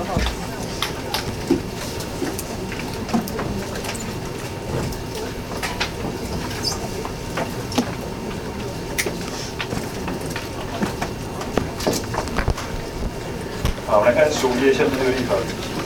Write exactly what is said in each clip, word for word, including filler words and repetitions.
好，我们来看十五页下面这个立法语题。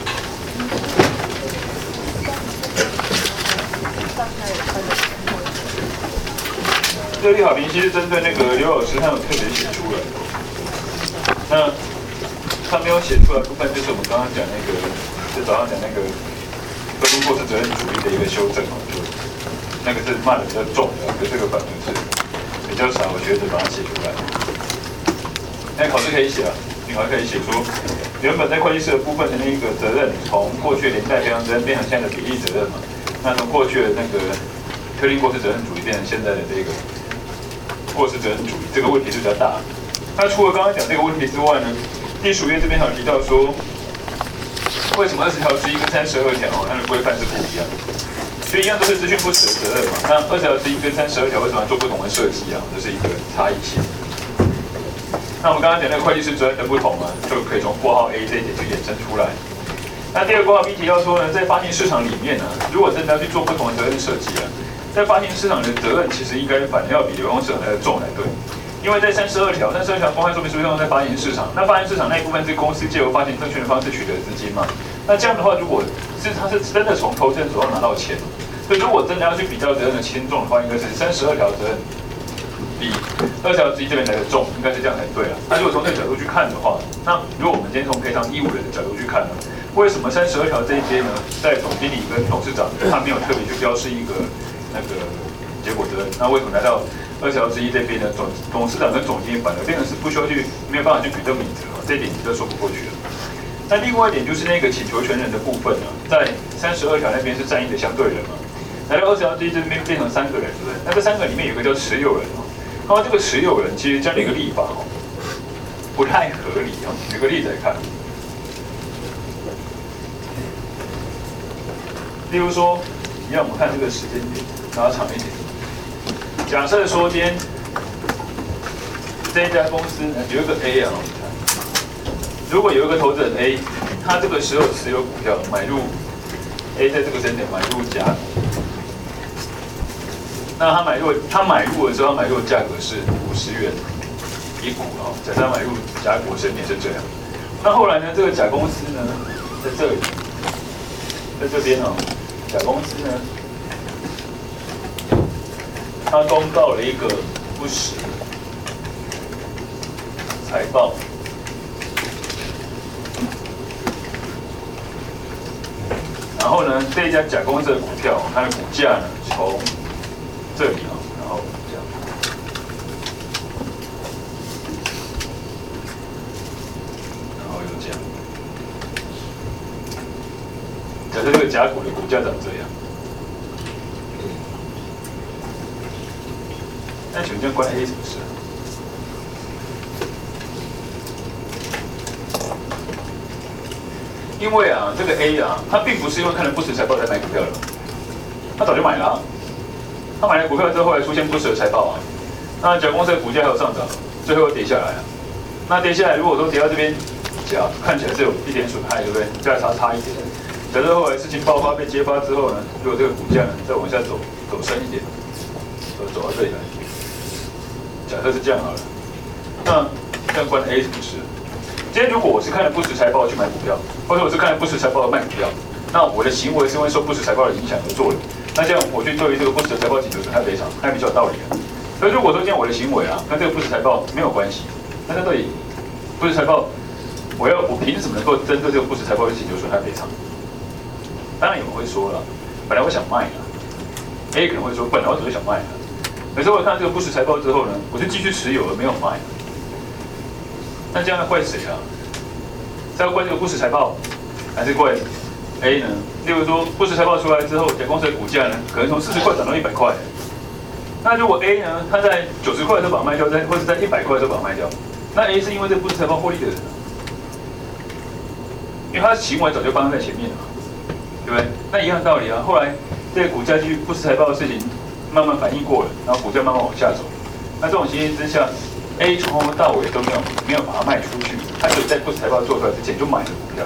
这个立法评析是针对那个刘老师他有特别写出来的。那他没有写出来的部分，就是我们刚刚讲那个，就早上讲那个分工过失责任主义的一个修正哦，就那个是骂的比较重的，可是这个反而是比较少学者把它写出来。那考试可以写啊。你还可以写出原本在会计师的部分的那个责任，从过去的连带赔偿责任变成现在的比例责任嘛？那从过去的那个特定过失责任主义变成现在的这个过失责任主义，这个问题是比较大。那除了刚刚讲这个问题之外呢，第十五页这边还有提到说，为什么二十条之一跟三十二条它的规范是不一样的？所以一样都是资讯不实的责任嘛。那二十条之一跟三十二条为什么要做不同的设计啊？这是一个差异性。那我们刚刚讲那个会计师责任的不同啊，就可以从括号 A 这一点去衍生出来。那第二括号 B 提到说呢，在发行市场里面呢、啊，如果真的要去做不同的责任设计啊，在发行市场的责任其实应该反而要比流通市场来的重才对。因为在三十二条，三十二条公开说明书用在发行市场，那发行市场那一部分是公司借由发行证券的方式取得资金嘛？那这样的话，如果是他是真的从投资人手上拿到钱，所以如果真的要去比较责任的轻重的话，应该是三十二条责任比二十条之一这边来的重，应该是这样才对了。那如果从这个角度去看的话，那如果我们今天从赔偿义务人的角度去看呢，为什么三十二条这一边呢，在总经理跟董事长他没有特别去标示一个那个结果责任？那为什么来到二十条之一这边呢，总董事长跟总经理反而变成是不需要去没有办法去举证明责，这一点就说不过去了。那另外一点就是那个请求权人的部分呢，在三十二条那边是善意的相对人嘛，来到二十条之一这边变成三个人，对不对？那这三个里面有一个叫持有人哦。那么这个持有人其实这样的一个立法哦，不太合理哦。举个例子来看，例如说，让我们看这个时间点，拉长一点。假设说今天这一家公司有一个 A 啊，如果有一个投资人 A， 他这个时候持有股票买入 A 在这个时间点买入甲。那他买入，他买入的时候，他买入的价格是五十元一股哦。假设他买入甲股时间点是这样。那后来呢，这个甲公司呢，在这里，在这边哦，甲公司呢，他公告了一个不实财报。然后呢，这一家甲公司的股票，它的股价呢，从这里啊，然后这样，然后又这样。假设这个甲股的股价长这样，那请问这样关 A 什么事？因为啊，这个 A 啊，他并不是因为看了不实财报才买股票的，他早就买了、啊。他买了股票之后，后来出现不实的财报啊，那甲公司的股价还有上涨，最后又跌下来啊。那跌下来，如果说跌到这边，甲看起来是有一点损害，对不对？价差差一点。假设后来事情爆发被揭发之后呢，如果这个股价呢再往下走，走深一点，走走到这里来，假设是这样好了，那这样关 A 什么事？今天如果我是看了不实财报去买股票，或者我是看了不实财报卖股票，那我的行为是因为受不实财报的影响而做的。那这样我去对于这个不实的财报请求损害赔偿，还比较有道理啊。所以如果说今天我的行为啊跟这个不实财报没有关系，那这对不实财报，我要我凭什么能够针对这个不实财报去请求损害赔偿？当然有人会说了，本来我想卖啊 ，A 可能会说本来我只是想卖啊，可是我看到这个不实财报之后呢，我就继续持有而没有卖。那这样要怪谁啊？是要怪这个不实财报，还是怪 A 呢？例如说，不实财报出来之后，甲公司的股价呢，可能从四十块涨到一百块。那如果 A 呢，他在九十块的时候把它卖掉，在或者在一百块的时候把它卖掉，那 A 是因为这不实财报获利的人，因为他的行为早就发生在前面了嘛，对不对？那一样的道理啊。后来这个股价基于不实财报的事情慢慢反应过了，然后股价慢慢往下走。那这种情形之下 ，A 从头到尾都没有没有把它卖出去，他只有在不实财报做出来之前就买了股票。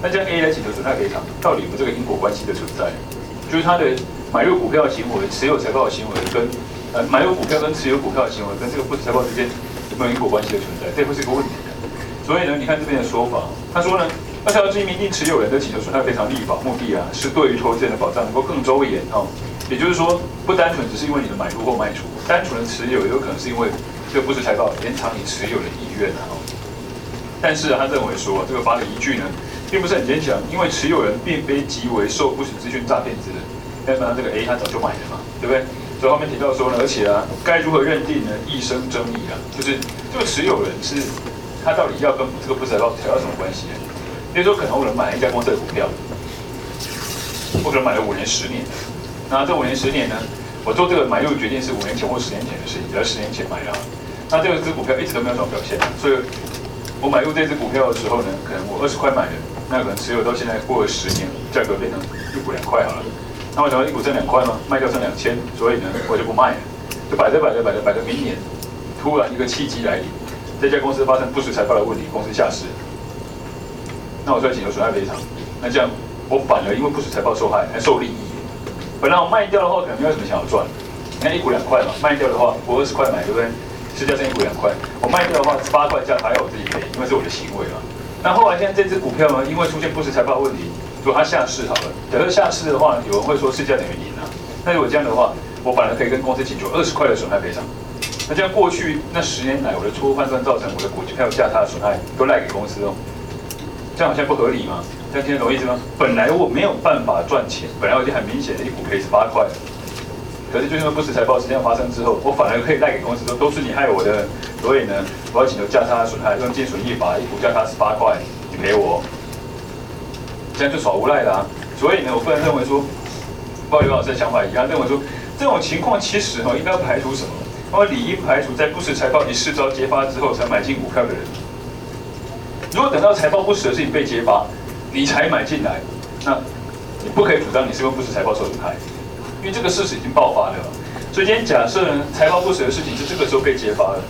那这样 A 来请求损害赔偿，到底有没有这个因果关系的存在？就是他的买入股票的行为、持有财报的行为跟呃买入股票跟持有股票的行为跟这个不实财报之间有没有因果关系的存在？这会是一个问题的。所以呢，你看这边的说法，他说呢，二条之明定持有人的请求损害赔偿立法目的啊，是对于投资人的保障能够更周延哦。也就是说，不单纯只是因为你的买入或卖出，单纯的持有也有可能是因为这个不实财报延长你持有的意愿啊。但是、啊、他认为说，这个法理依据呢，并不是很坚强，因为持有人并非即为受不实资讯诈骗之人。要不然这个 A 他早就买了嘛，对不对？所以后面提到说呢，而且啊，该如何认定呢？一生争议啊，就是这个持有人是他到底要跟这个不实财报财报什么关系呢？比如说，可能我人买了一家公司的股票，我可能买了五年、十年。那这五年、十年呢，我做这个买入决定是五年前或十年前的事情，只要十年前买的。那这个只股票一直都没有什么表现，所以我买入这只股票的时候呢，可能我二十块买的，那可能持有到现在过了十年，价格变成一股两块好了。那我想要一股挣两块吗？卖掉剩两千，所以呢，我就不卖了，就摆着摆着摆着摆着，明年突然一个契机来临，这家公司发生不实财报的问题，公司下市，那我就要请求损害赔偿。那这样我反而因为不实财报受害，还受利益。本来我卖掉的话，可能没有什么想要赚。你看一股两块嘛，卖掉的话，我二十块买，对不对？市价剩一股两块，我卖掉的话，八块价还要我自己赔，因为是我的行为嘛。那后来现在这只股票呢，因为出现不实财报问题，如果它下市好了，假设下市的话，有人会说市价等于零啊。那如果这样的话，我反而可以跟公司请求二十块的损害赔偿。那这样过去那十年来，我的错误判断造成我的股票价差的损害都赖给公司哦。这样好像不合理吗？这样听得懂意思吗？本来我没有办法赚钱，本来我已经很明显的一股赔十八块，可是就因为不实财报事件发生之后，我反而可以赖给公司说都是你害我的，所以呢，我要请求价差的损害，用净损益法，一股价差十八块，你赔我，这样就耍无赖啦、啊。所以呢，我不能认为说，包括刘老师的想法一样，认为说这种情况其实哦应该要排除什么？我理应排除在不实财报一世招揭发之后才买进股票的人。如果等到财报不实的事情被揭发，你才买进来，那你不可以主张你是因为不实财报受损害，因为这个事实已经爆发了。所以今天假设呢，财报不实的事情是这个时候被揭发了，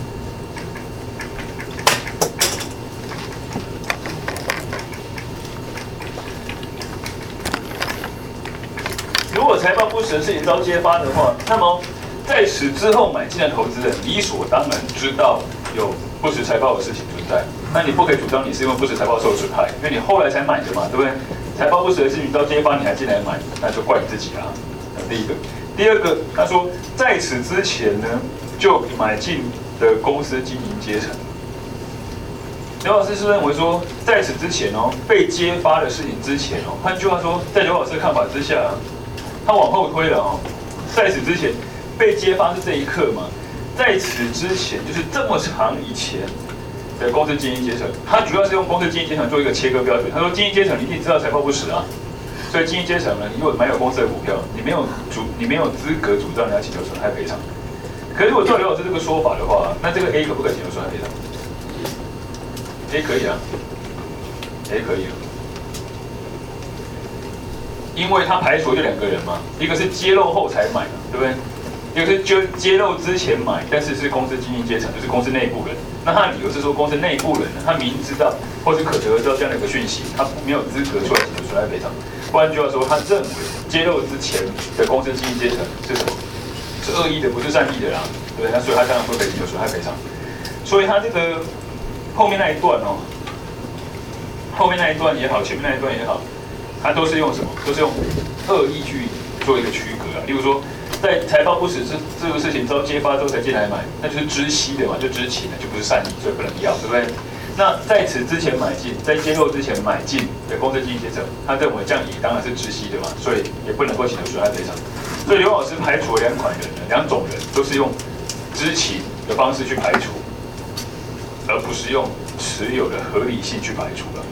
如果财报不实的事情遭揭发的话，那么在此之后买进的投资人理所当然知道有不实财报的事情存在。那你不可以主张你是因为不实财报受损害，因为你后来才买的嘛，对不对？财报不实的事情遭揭发，你还进来买，那就怪你自己啦。第一个，第二个，他说在此之前呢，就买进的公司经营阶层。刘老师是认为说，在此之前哦，被揭发的事情之前哦，换句话说，在刘老师的看法之下，他往后推了哦，在此之前被揭发是这一刻嘛，在此之前就是这么长以前。的公司经营阶层，他主要是用公司经营阶层做一个切割标准。他说，经营阶层你一定知道财报不实啊，所以经营阶层呢，你如果买有公司的股票，你没有主，你没有资格主张你要请求损害赔偿。可是如果照刘老师这个说法的话，那这个 A 可不可以请求损害赔偿 ？A 可以啊 ，A 可以啊，因为他排除就两个人嘛，一个是揭露后才买的，对不对？一个是揭揭露之前买，但是是公司经营阶层，就是公司内部人。那他的理由是说，公司内部人呢，他明知道或是可得而知道这样的一个讯息，他没有资格出来请求损害赔偿。换句话说，他认为揭露之前的公司经营阶层是什么？是恶意的，不是善意的啦，对不对？那所以他当然不可以请求损害赔偿。所以他这个后面那一段哦，后面那一段也好，前面那一段也好，他都是用什么？都是用恶意去做一个区隔啊。例如说。在财报不实这这个事情遭揭发之后才进来买，那就是知悉的嘛，就知情的，就不是善意，所以不能要，对不对？那在此之前买进，在揭露之前买进的公司经营阶层，他认为这样也当然是知悉的嘛，所以也不能够请求损害赔偿。所以刘老师排除了两款人，两种人都是用知情的方式去排除，而不是用持有的合理性去排除了。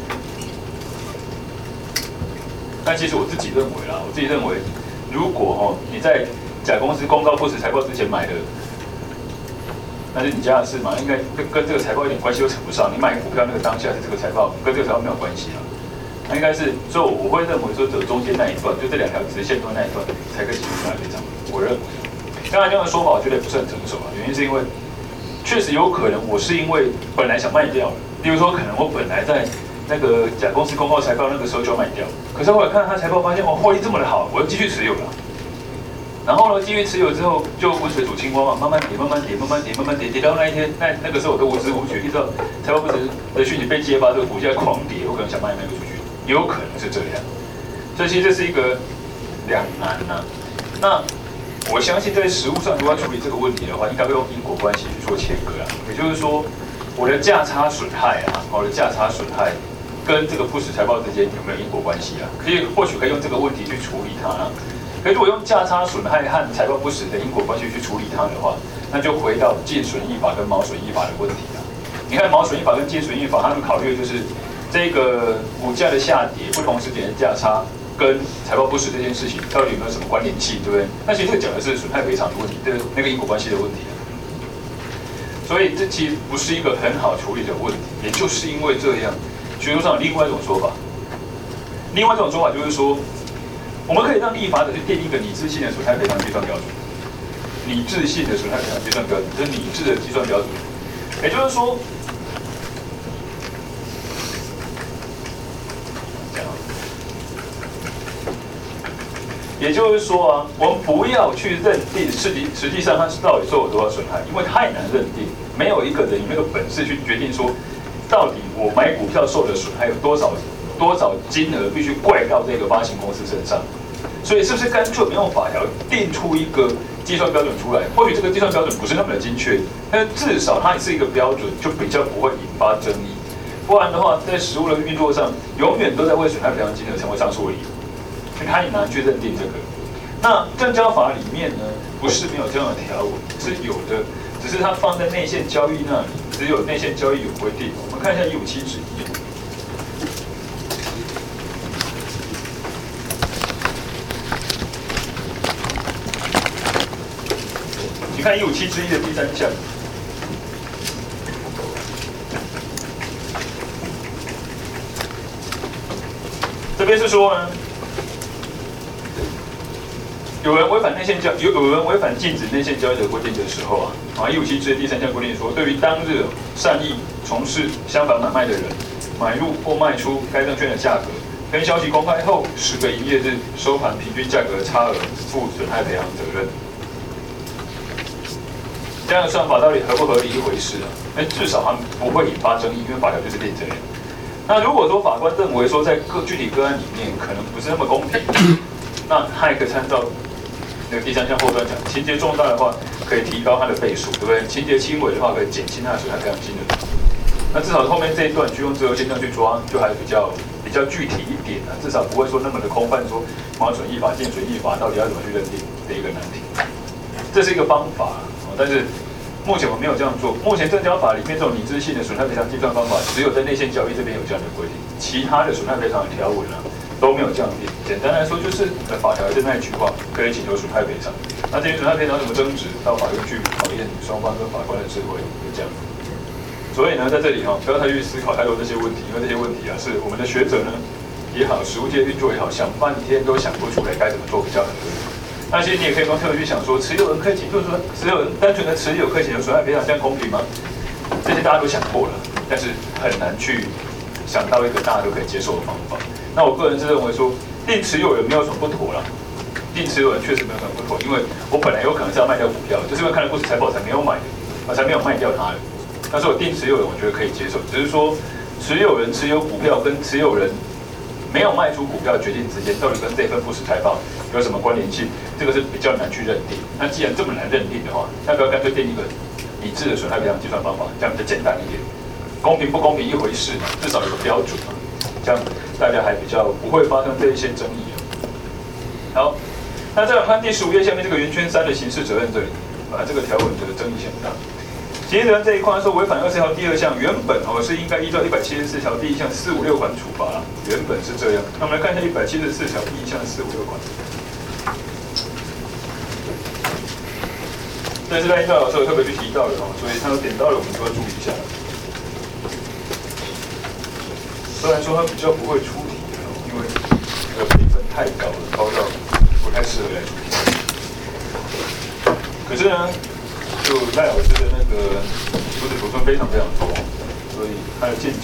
但其实我自己认为啦，我自己认为。如果哦你在甲公司公告不实财报之前买的，那是你家的事嘛，应该跟跟这个财报一点关系都扯不上。你买股票那个当下是这个财报，跟这个财报没有关系啊。那应该是，所以我会认为说，只有中间那一段，就这两条直线段那一段才可以请求损害赔偿。我认为，当然这样的说法我觉得也不是很成熟啊。原因是因为确实有可能我是因为本来想卖掉了，例如说可能我本来在那个甲公司公告财报那个时候就卖掉，可是后来看他财报发现，哦，获利这么的好，我要继续持有了。然后呢，继续持有之后就温水煮青蛙嘛，慢慢跌，慢慢跌，慢慢跌，慢慢跌，跌到那一天，那那个时候我都无知无觉，一直到财报不实的讯息被揭发，这个股价狂跌，我可能想卖卖个出去，也有可能是这样。所以其实这是一个两难呐、啊。那我相信在实务上如果要处理这个问题的话，应该会用因果关系去做切割啊，也就是说，我的价差损害啊，我的价差损害跟这个不实财报之间有没有因果关系啊？可以或许可以用这个问题去处理它啊。可是如果用价差损害和财报不实的因果关系去处理它的话，那就回到净损益法跟毛损益法的问题了。你看毛损益法跟净损益法，他们考虑的就是这个股价的下跌，不同时点的价差跟财报不实这件事情到底有没有什么关联性，对不对？那其实这个讲的是损害赔偿的问题，对那个因果关系的问题。所以这其实不是一个很好处理的问题，也就是因为这样，学术上有另外一种说法，另外一种说法就是说。我们可以让立法者去定一个拟制性的损害赔偿计算标准，拟制性的损害赔偿计算标准，这是拟制的计算标准。也就是说，也就是说啊，我们不要去认定实际实际上它到底受了多少损害，因为太难认定，没有一个人有那个本事去决定说，到底我买股票受的损害有多少。多少金额必须怪到这个发行公司身上，所以是不是干脆我们用法条定出一个计算标准出来？或许这个计算标准不是那么的精确，但至少它也是一个标准，就比较不会引发争议。不然的话，在实务的运作上，永远都在为损害赔偿金额成为上诉理由，太难去认定这个。那证交法里面呢，不是没有这样的条文，是有的，只是它放在内线交易那里，只有内线交易有规定。我们看一下一五七之一。你看一五七之一的第三项，这边是说呢，有人违反内线交有有人违反禁止内线交易的规定的时候啊，啊一五七之一第三项规定说，对于当日善意从事相反买卖的人，买入或卖出该证券的价格，跟消息公开后十个营业日收盘平均价格的差额，负损害赔偿责任。这样的算法到底合不合理一回事啊？那至少它不会引发争议，因为法条就是定这样。那如果说法官认为说在各具体个案里面可能不是那么公平，那他也可以参照那个第三项后端讲，情节重大的话可以提高它的倍数，对不对？情节轻微的话可以减轻它的损害赔偿金额。那至少后面这一段去用自由现象去抓，就还比较比较具体一点啊，至少不会说那么的空泛，说毛损益法、净损益法到底要怎么去认定的一个难题。这是一个方法。但是目前我们没有这样做。目前证交法里面这种拟制性的损害赔偿计算方法，只有在内线交易这边有这样的规定，其他的损害赔偿的条文啊都没有这样定。简单来说，就是法条的那一句话，可以请求损害赔偿。那至于损害赔偿怎么争执，到法院去考验双方跟法官的智慧，就这样。所以呢，在这里哈、哦，不要太去思考太多这些问题，因为这些问题啊，是我们的学者呢也好，实务界运作也好，想半天都想不出来该怎么做比较合理。那其实你也可以从特别去想说，持有人可以请求说，持有人单纯的持有可以请求损害赔偿，这样公平吗？这些大家都想过了，但是很难去想到一个大家都可以接受的方法。那我个人是认为说，定持有人没有什么不妥啦，定持有人确实没有什么不妥，因为我本来有可能是要卖掉股票，就是因为看了不实财报才没有买的，啊才没有卖掉它的。但是我定持有人，我觉得可以接受，只是说持有人持有股票跟持有人没有卖出股票的决定之间，到底跟这份不实财报有什么关联性？这个是比较难去认定。那既然这么难认定的话，要不要干脆定一个拟制的损害赔偿计算方法，这样比较简单一点？公平不公平一回事嘛，至少有个标准嘛，这样大家还比较不会发生这一些争议。好，那再来看第十五页下面这个圆圈三的刑事责任这里，啊，这个条文的争议性很大。刑事责任这一块说违反二十条第二项，原本哦是应该依照一百七十四条第一项四五六款处罚啦，原本是这样。那我们来看一下一百七十四条第一项四五六款。这是在应教老师有特别去提到的哦，所以他有点到了，我们都要注意一下。虽然说他比较不会出题的，因为这个评分太高了，高到不太适合来出题。可是呢，就赖老师的那个出题补充非常非常多，所以他的见解还是得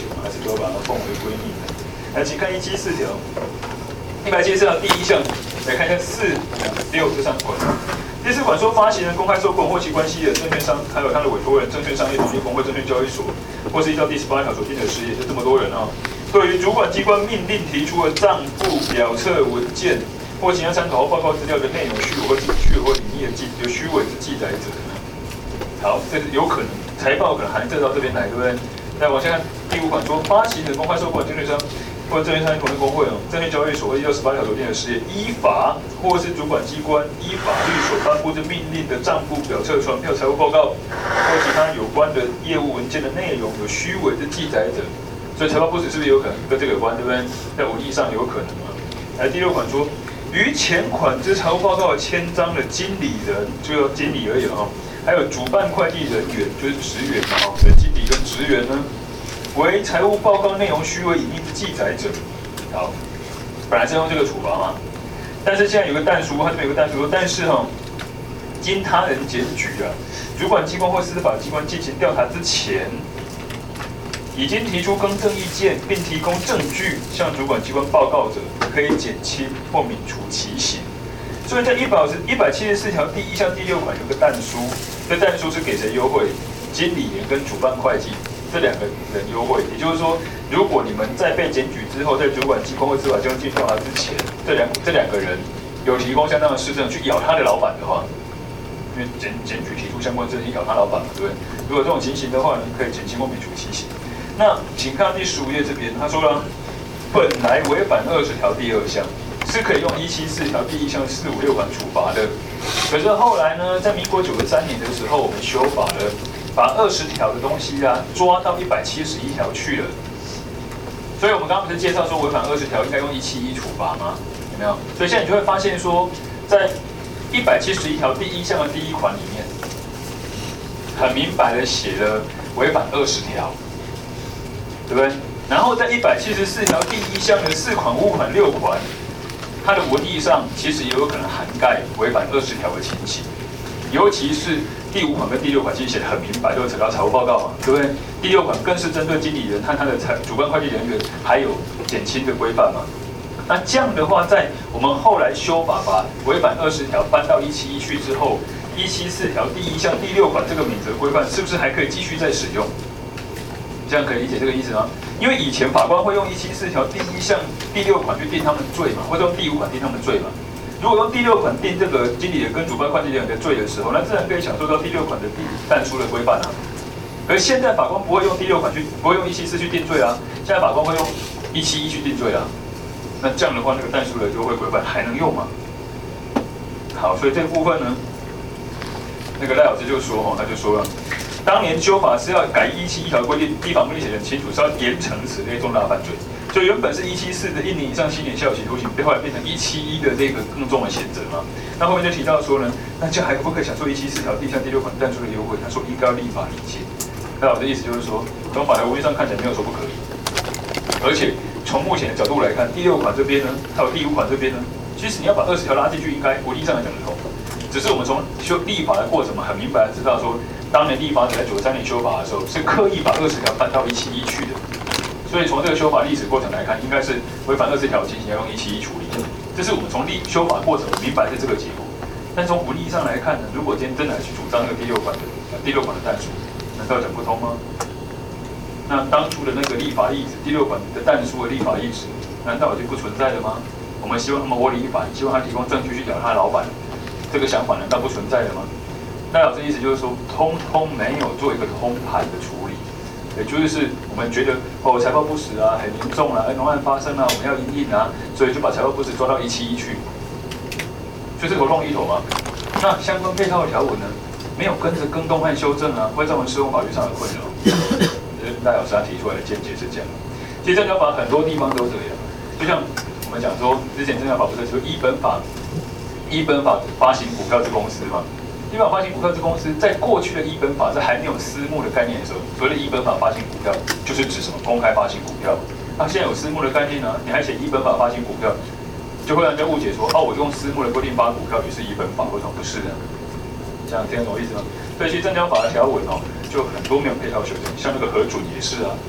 都把它奉为圭臬的。来，请看一七四条，一百七十四条第一项，来看一下四、五、六这三款。第四款说，发行人、公开收购或其关系的证券商，还有他的委托人、证券商业统一公会、证券交易所，或是依照第十八条所定的事业，就这么多人啊。对于主管机关命令提出的账簿、表册、文件或其他参考或报告资料的内容虚伪或虚伪或隐匿的记有虚伪之记载者呢？好，这是有可能财报可能函证到这边来，对不对？再往下看第五款说，发行人、公开收购证券商或证券商业统一公会哦，证券交易所或依照十八条所定的事业，依法或是主管机关依法律所颁布的命令的账簿、表册、传票、财务报告或其他有关的业务文件的内容有虚伪之记载者。所以财报不实是不是有可能跟这个有关，对不对？在文义上有可能嘛？来第六款说，于前款之财务报告签章的经理人，就要经理而已哦，还有主办会计人员，就是职员嘛哦，所以经理跟职员呢，为财务报告内容虚伪隐匿之记载者，好，本来是用这个处罚嘛，但是现在有个但书，它这边有个但书说，但是哈、哦，经他人检举啊，主管机关或司法机关进行调查之前。已经提出更正意见并提供证据向主管机关报告者，可以减轻或免除其刑。所以在一百一百七十四条第一项第六款有个但书，这但书是给谁优惠？经理人跟主办会计这两个人优惠。也就是说，如果你们在被检举之后，在主管机关或司法机关进行调查之前，这两这两个人有提供相当的事证去咬他的老板的话，因为检检举提出相关证据咬他老板嘛，对不对？如果这种情形的话呢，可以减轻或免除其刑。那请看第十五页这边，他说了，本来违反二十条第二项是可以用一七四条第一项四五六款处罚的，可是后来呢，在民国九十三年的时候，我们修法了，把二十条的东西啊抓到一百七十一条去了。所以我们刚刚不是介绍说违反二十条应该用一七一处罚吗？有没有？所以现在你就会发现说，在一百七十一条第一项的第一款里面，很明白的写了违反二十条。对不对？然后在一百七十四条第一项的四款、五款、六款，它的文义上其实也有可能涵盖违反二十条的情形，尤其是第五款跟第六款，其实写得很明白，都有扯到财务报告嘛，对不对？第六款更是针对经理人和他的财主办会计人员，还有减轻的规范嘛。那这样的话，在我们后来修法把违反二十条搬到一七一去之后，一七四条第一项第六款这个免责规范，是不是还可以继续再使用？这样可以理解这个意思吗？因为以前法官会用一七四条第一项第六款去定他们罪嘛，或者用第五款定他们罪嘛。如果用第六款定这个经理人跟主办会计人员的罪的时候，那自然可以享受到第六款的第但书的规范啊。而现在法官不会用第六款去，不会用一七四去定罪啊，现在法官会用一七一去定罪啊。那这样的话，那个但书的优惠规范还能用吗？好，所以这个部分呢，那个赖老师就说哈，他就说了。当年修法是要改一七一条规定，依法目的写得很清楚，是要严惩此类重大犯罪。所以原本是一七四的一年以上七年校有期徒刑，后来变成一七一的这个更重的刑责嘛。那后面就提到说呢，那这样还不可以享受一七四条第三第六款但书的优惠？他说应该要立法理清。那我的意思就是说，从法条文义上看起来没有说不可以，而且从目前的角度来看，第六款这边呢，还有第五款这边呢，其实你要把二十条拉进去，应该文义上来讲得通。只是我们从修立法的过程嘛，很明白的知道说。当年立法者在九十三年修法的时候，是刻意把二十条搬到一七一去的，所以从这个修法历史过程来看，应该是违反二十条情形要用一七一处理。这是我们从立修法过程明白的这个结果。但从文义上来看呢，如果今天真的去主张那个第六款的第六款的但书，难道讲不通吗？那当初的那个立法意旨，第六款的但书的立法意旨，难道已经不存在了吗？我们希望他们窝里反，希望他提供证据去咬他的老板，这个想法难道不存在了吗？那老师意思就是说，通通没有做一个通盘的处理，也就是我们觉得哦财报不实啊，很严重啊，农案发生啊，我们要因应啊，所以就把财报不实抓到一七一去，就是头痛医头嘛。那相关配套的条文呢，没有跟着更动和修正啊，会造成适用法律上的困扰。赖老师他提出来的见解是这样。其实证交法很多地方都这样，就像我们讲说，之前证交法不是说一本法，一本法发行股票之公司嘛。一本法发行股票之公司，在过去的一本法在还没有私募的概念的时候，所谓的一本法发行股票，就是指什么公开发行股票。那现在有私募的概念呢，你还写一本法发行股票，就会让人家误解说，哦，我用私募的规定发股票也是一本法，为什么不是呢？这样听得懂意思吗？所以其实证交法的条文哦，就很多没有配套修正，像那个核准也是啊，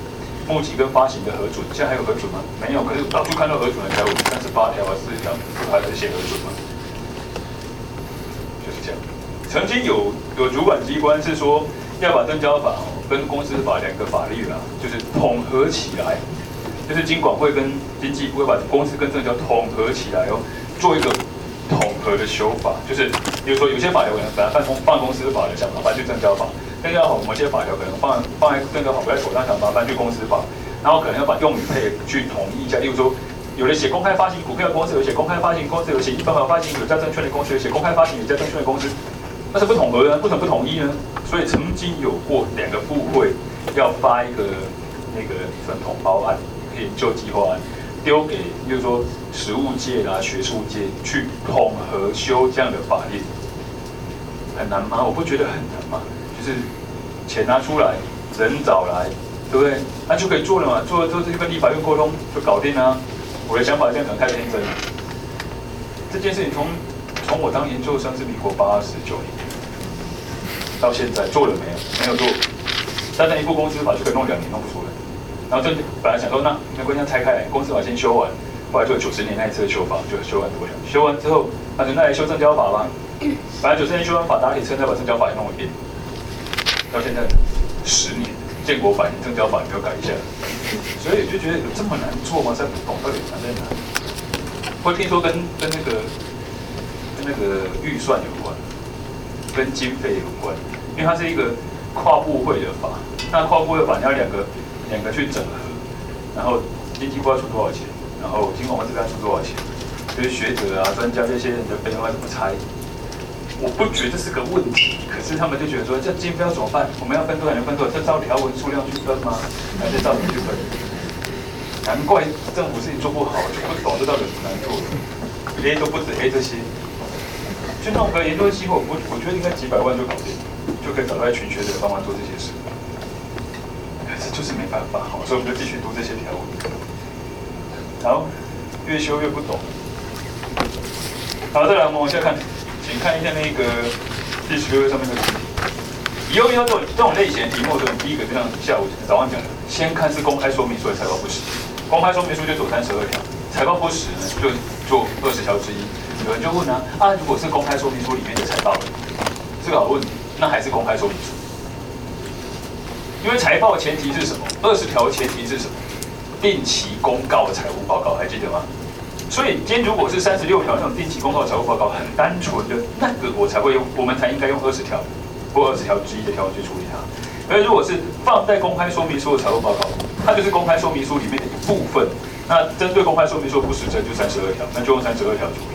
募集跟发行的核准，现在还有核准吗？没有，可是到处看到核准的条文，三十八条啊、四十条，还是写核准吗？就是这样。曾经有有主管机关是说要把证交法哦跟公司法两个法律啊，就是统合起来，就是金管会跟经济部会把公司跟证交统合起来哦，做一个统合的修法，就是比如说有些法条可能本来放公放公司法的想法搬去证交法，证交法某些法条可能放放在证交法不在手上想法搬去公司法，然后可能要把用语配去统一一下，例如说。有的写公开发行股票的公司，有写公开发行公司，有写一般法发行有价证券的公司，有写公开发行有价证券的公司，那是不统合呢？为什么不统一呢？所以曾经有过两个部会要发一个那个算统包案、研究计划案，丢给，比如说实务界啦、学术界去统合修这样的法律，很难吗？我不觉得很难嘛，就是钱拿出来，人找来，对不对？那就可以做了嘛，做了之后就跟立法院沟通就搞定了。我的想法这样可能太天真了。这件事情从从我当研究生是民国八十九年到现在做了没有？没有做。单单一部公司法就可以弄两年弄不出来。然后就本来想说那那关键拆开来，公司法先修完，后来就九十年那一次的修法就修完多了。修完之后，那就那来修证交法吧。本来九十年修完法打铁趁再把证交法也弄一遍，到现在十年。建国百年证交法你要改一下，所以就觉得有这么难做吗？在不懂到底难在哪？我听说跟跟那个跟那个预算有关，跟经费有关，因为它是一个跨部会的法，那跨部会的法你要两个两个去整合，然后经济部要出多少钱，然后金管会这边要出多少钱，就是学者啊、专家这些人的费用要怎么拆？我不觉得是个问题，可是他们就觉得说，这经费要怎么办？我们要分多少人分多少？这照条文数量去分吗？还是照你去分？难怪政府事情做不好，就不懂这到底有什么难做的。A 都不止 A 这些，就弄个研究机构，我我觉得应该几百万就搞定，就可以找到一群学者帮忙做这些事。可是就是没办法，所以我们就继续读这些条文。然后越修越不懂。好，再来我们往下看。请看一下那个第十六页上面的题。以后要这种这种类型的题目，就是第一个就像下午早上讲的，先看是公开说明书的财报不实。公开说明书就走三十二条，财报不实呢就做二十条之一。有人就问啊，啊如果是公开说明书里面的财报，这个好问题，那还是公开说明书。因为财报前提是什么？二十条前提是什么？定期公告的财务报告，还记得吗？所以今天如果是三十六条那种定期公告财务报告很单纯的那个，我才会用，我们才应该用二十条或二十条之一的条文去处理它。而如果是放在公开说明书的财务报告，它就是公开说明书里面的一部分。那针对公开说明书不实证就三十二条，那就用三十二条处理。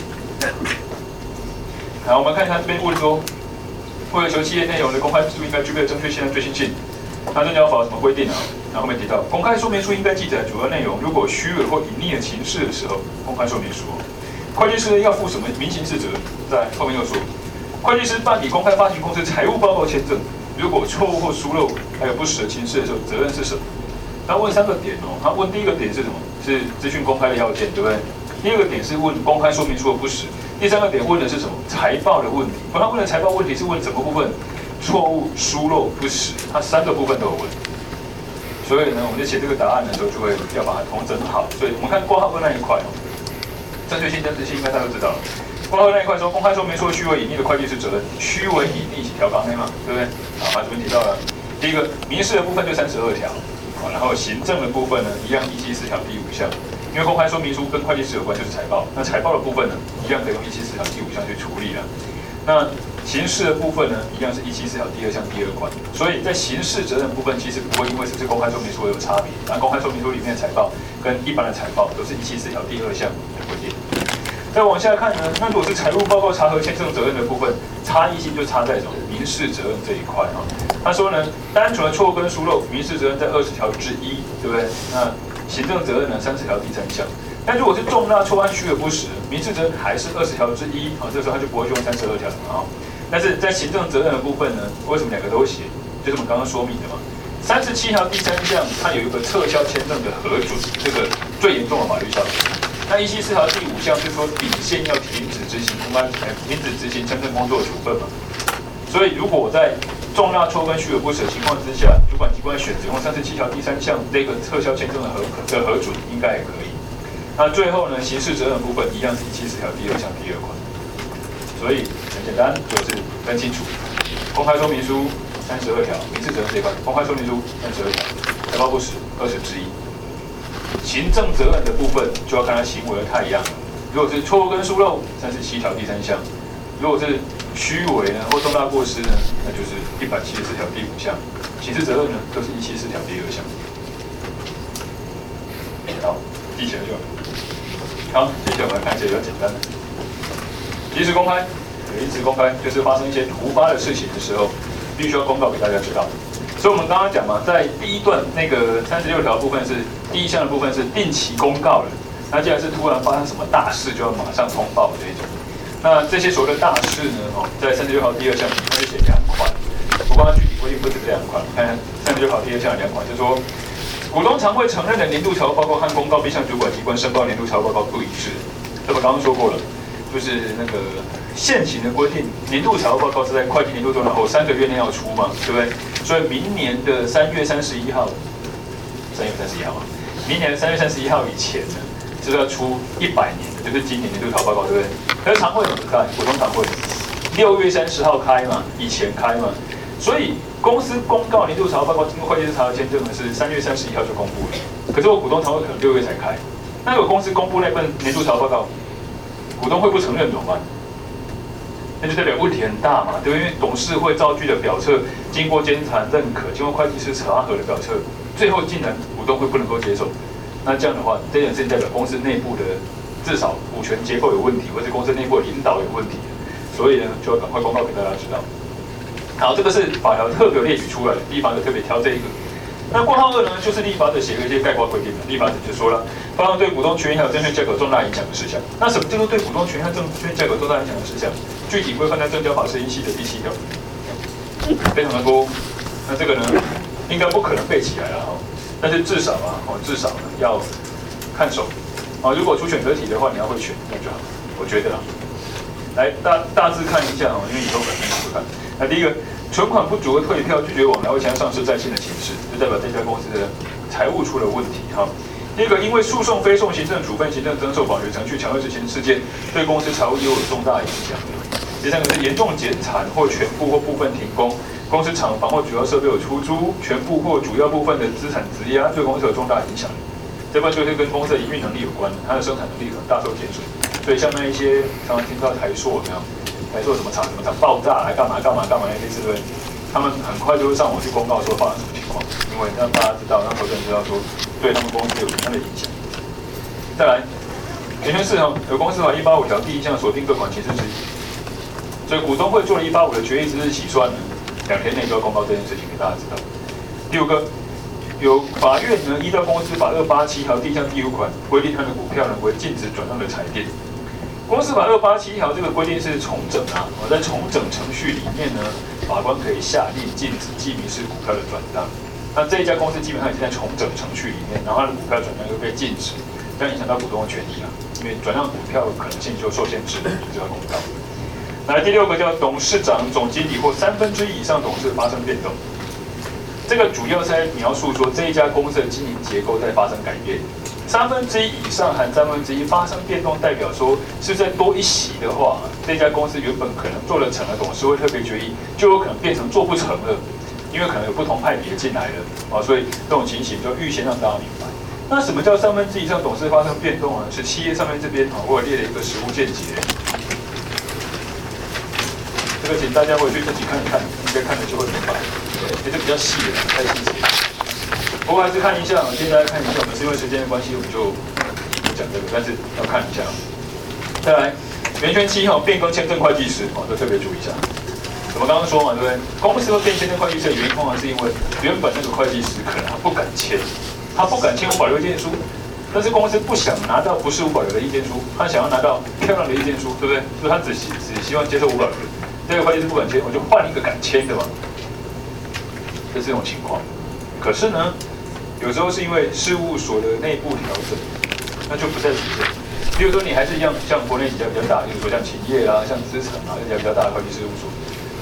好，我们看一下这边问说，为了求企业内容的公开书应该具备正确性和最新性。那证交法有什么规定呢？然后后面提到，公开说明书应该记载主要内容，如果虚伪或隐匿的情事的时候，公开说明书。会计师要负什么民刑事责？在后面又说，会计师办理公开发行公司财务报告签证，如果错误或疏漏，还有不实的情事的时候，责任是什么？他问三个点哦，他问第一个点是什么？是资讯公开的要件，对不对？第二个点是问公开说明书的不实，第三个点问的是什么？财报的问题。他问的财报问题是问什么部分？错误、疏漏、不实，它三个部分都有问。所以呢，我们就写这个答案的时候，就会要把它统整好。所以我们看括号二那一块哦，正确性、真实性应该大家都知道了。括号二那一块说，公开说明书虚伪隐匿的会计师责任，虚伪隐匿条纲内嘛，对不对？好，这边提到了第一个民事的部分就三十二条，啊，然后行政的部分呢，一样一七四条第五项。因为公开说明书跟会计师有关，就是财报。那财报的部分呢，一样可以用一七四条第五项去处理了。那刑事的部分呢，一样是一七四条第二项第二款，所以在刑事责任部分其实不会因为是不是公开说明书有差别。那公开说明书里面的财报跟一般的财报都是一七四条第二项的规定。再往下看呢，那如果是财务报告查核签证责任的部分，差异性就差在什么？民事责任这一块啊。他说呢，单纯的错误跟疏漏，民事责任在二十条之一，对不对？那行政责任呢，三十条第三项。但如果是重大错案虚伪不实，民事责任还是二十条之一啊，这时候他就不会去用三十二条了啊。但是在行政责任的部分呢，为什么两个都写？就是我们刚刚说明的嘛。三十七条第三项，它有一个撤销签证的核准，这个最严重的法律效力。那一七四条第五项就是说，底线要停止执行公安，停止执行签证工作的处分嘛。所以如果在重大错跟虚伪不实的情况之下，主管机关选择用三十七条第三项这个撤销签证的核的核准，应该也可以。那最后呢，刑事责任部分一样是第七十条第二项第二款。所以很简单，就是分清楚。公开说明书三十二条，民事责任这一块，公开说明书三十二条，财报不实二十之一。行政责任的部分就要看他行为的太一样了。如果是错误跟疏漏，三十七条第三项；如果是虚伪呢或重大过失呢，那就是一百七十四条第五项。刑事责任呢，都是一七四条第二项。好，记起来就好。好，接下来我们来看一些比较简单的。及时公开，临时公开就是发生一些突发的事情的时候，必须要公告给大家知道。所以我们刚刚讲嘛，在第一段那个三十六条部分是第一项的部分是定期公告的。那既然是突然发生什么大事，就要马上通报的这一种。那这些所谓的大事呢，哦，在三十六条第二项它就写两款，不过它具体规定不止这两款。看三十六条第二项两款，就是说，股东常会承认的年度财务报告和公告必向主管机关申报年度财务报告不一致。这我刚刚说过了，就是那个现行的规定，年度财务报告是在会计年度中然后三个月内要出嘛，对不对？所以明年的三月三十一号，三月三十一号嘛，明年三月三十一号以前呢，就是要出一百年的，就是今年年度财务报告，对不对？可是常会怎么开？股东常会六月三十号开嘛，以前开嘛，所以公司公告年度财务报告经过会计师查核签证的是三月三十一号就公布了。可是我股东常会可能六月才开，那如果公司公布那份年度财务报告，股东会不承认怎么办？那就代表问题很大嘛，对不对？因为董事会造句的表册经过监察认可，经过会计师查核的表册，最后竟然股东会不能够接受。那这样的话，这件事情代表公司内部的至少股权结构有问题，或者公司内部的领导有问题，所以呢，就要赶快公告给大家知道。好，这个是法条特别列举出来的，立法者特别挑这一个。那括号二呢，就是立法者写了一些概括规定的，立法者就说了，发生对股东权益还有证券价格重大影响的事项。那什么叫做对股东权益和证券价格重大影响的事项？具体规范在证交法释义系的第七条，非常的多。那这个呢，应该不可能背起来了哈。但是至少啊，哦，至少呢要看手啊。如果出选择题的话，你要会选，那就好。我觉得啊，来大大致看一下哦，因为以后可能会看。那第一个，存款不足额退票、拒绝往来或其他上市在线的形式，就代表这家公司的财务出了问题哈。第二个，因为诉讼、非讼、行政处分、行政征收、保全程序、强制执行事件，对公司财务业务有重大影响。第三个是严重减产或全部或部分停工。公司厂房或主要设备有出租，全部或主要部分的资产质押，对公司有重大影响。这块就是跟公司的营运能力有关，它的生产能力可能大受减损。所以像那一些常常听到台塑有没有？台塑什么厂什么厂爆炸来干嘛干嘛干嘛那些事，对不对？他们很快就会上网去公告说发生什么情况，因为让大家知道，让投资人知道说对他们公司有什么样的影响。再来，原权市场有公司法一八五条第一项锁定各款情事之一，所以股东会做了一八五的决议之日起算呢。两天内就要公告这件事情给大家知道。第五个，有法院呢依照公司法二八七条第一项第五款规定，他的股票呢为禁止转让的财店。公司法二八七条这个规定是重整啊，我在重整程序里面呢，法官可以下令禁止记名式股票的转让。那这一家公司基本上已经在重整程序里面，然后它的股票转让又被禁止，这样影响到股东的权益啊，因为转让股票的可能性就受限制了，就要公告。来，第六个叫董事长、总经理或三分之一以上董事发生变动。这个主要是在描述说这一家公司的经营结构在发生改变。三分之一以上含三分之一发生变动，代表说是再多一席的话，这家公司原本可能做得成的董事会特别决议，就有可能变成做不成了，因为可能有不同派别进来了啊，所以这种情形就预先让大家明白。那什么叫三分之一以上董事发生变动呢？是企业上面这边啊，我列了一个实务见解。这个请大家回去自己看一看，应该看了就会明白。也是比较细的，太细节。不过还是看一下，先大家看一下，我们是因为时间的关系，我们就不讲这个，但是要看一下。再来，原权期哈变更签证会计师哦，这特别注意一下。我们刚刚说嘛，对不对？公司会变签证会计师的原因，通常是因为原本那个会计师可能他不敢签，他不敢签无保留意见书，但是公司不想拿到不是无保留的意见书，他想要拿到漂亮的意见书，对不对？所以他只希只希望接受无保留。这个会计师不敢签，我就换一个敢签的嘛，这是这种情况。可是呢，有时候是因为事务所的内部调整，那就不再出现。比如说你还是一样，像国内几家比较大，比如说像企业啦、像资诚啊这家比较大的会计事务所，可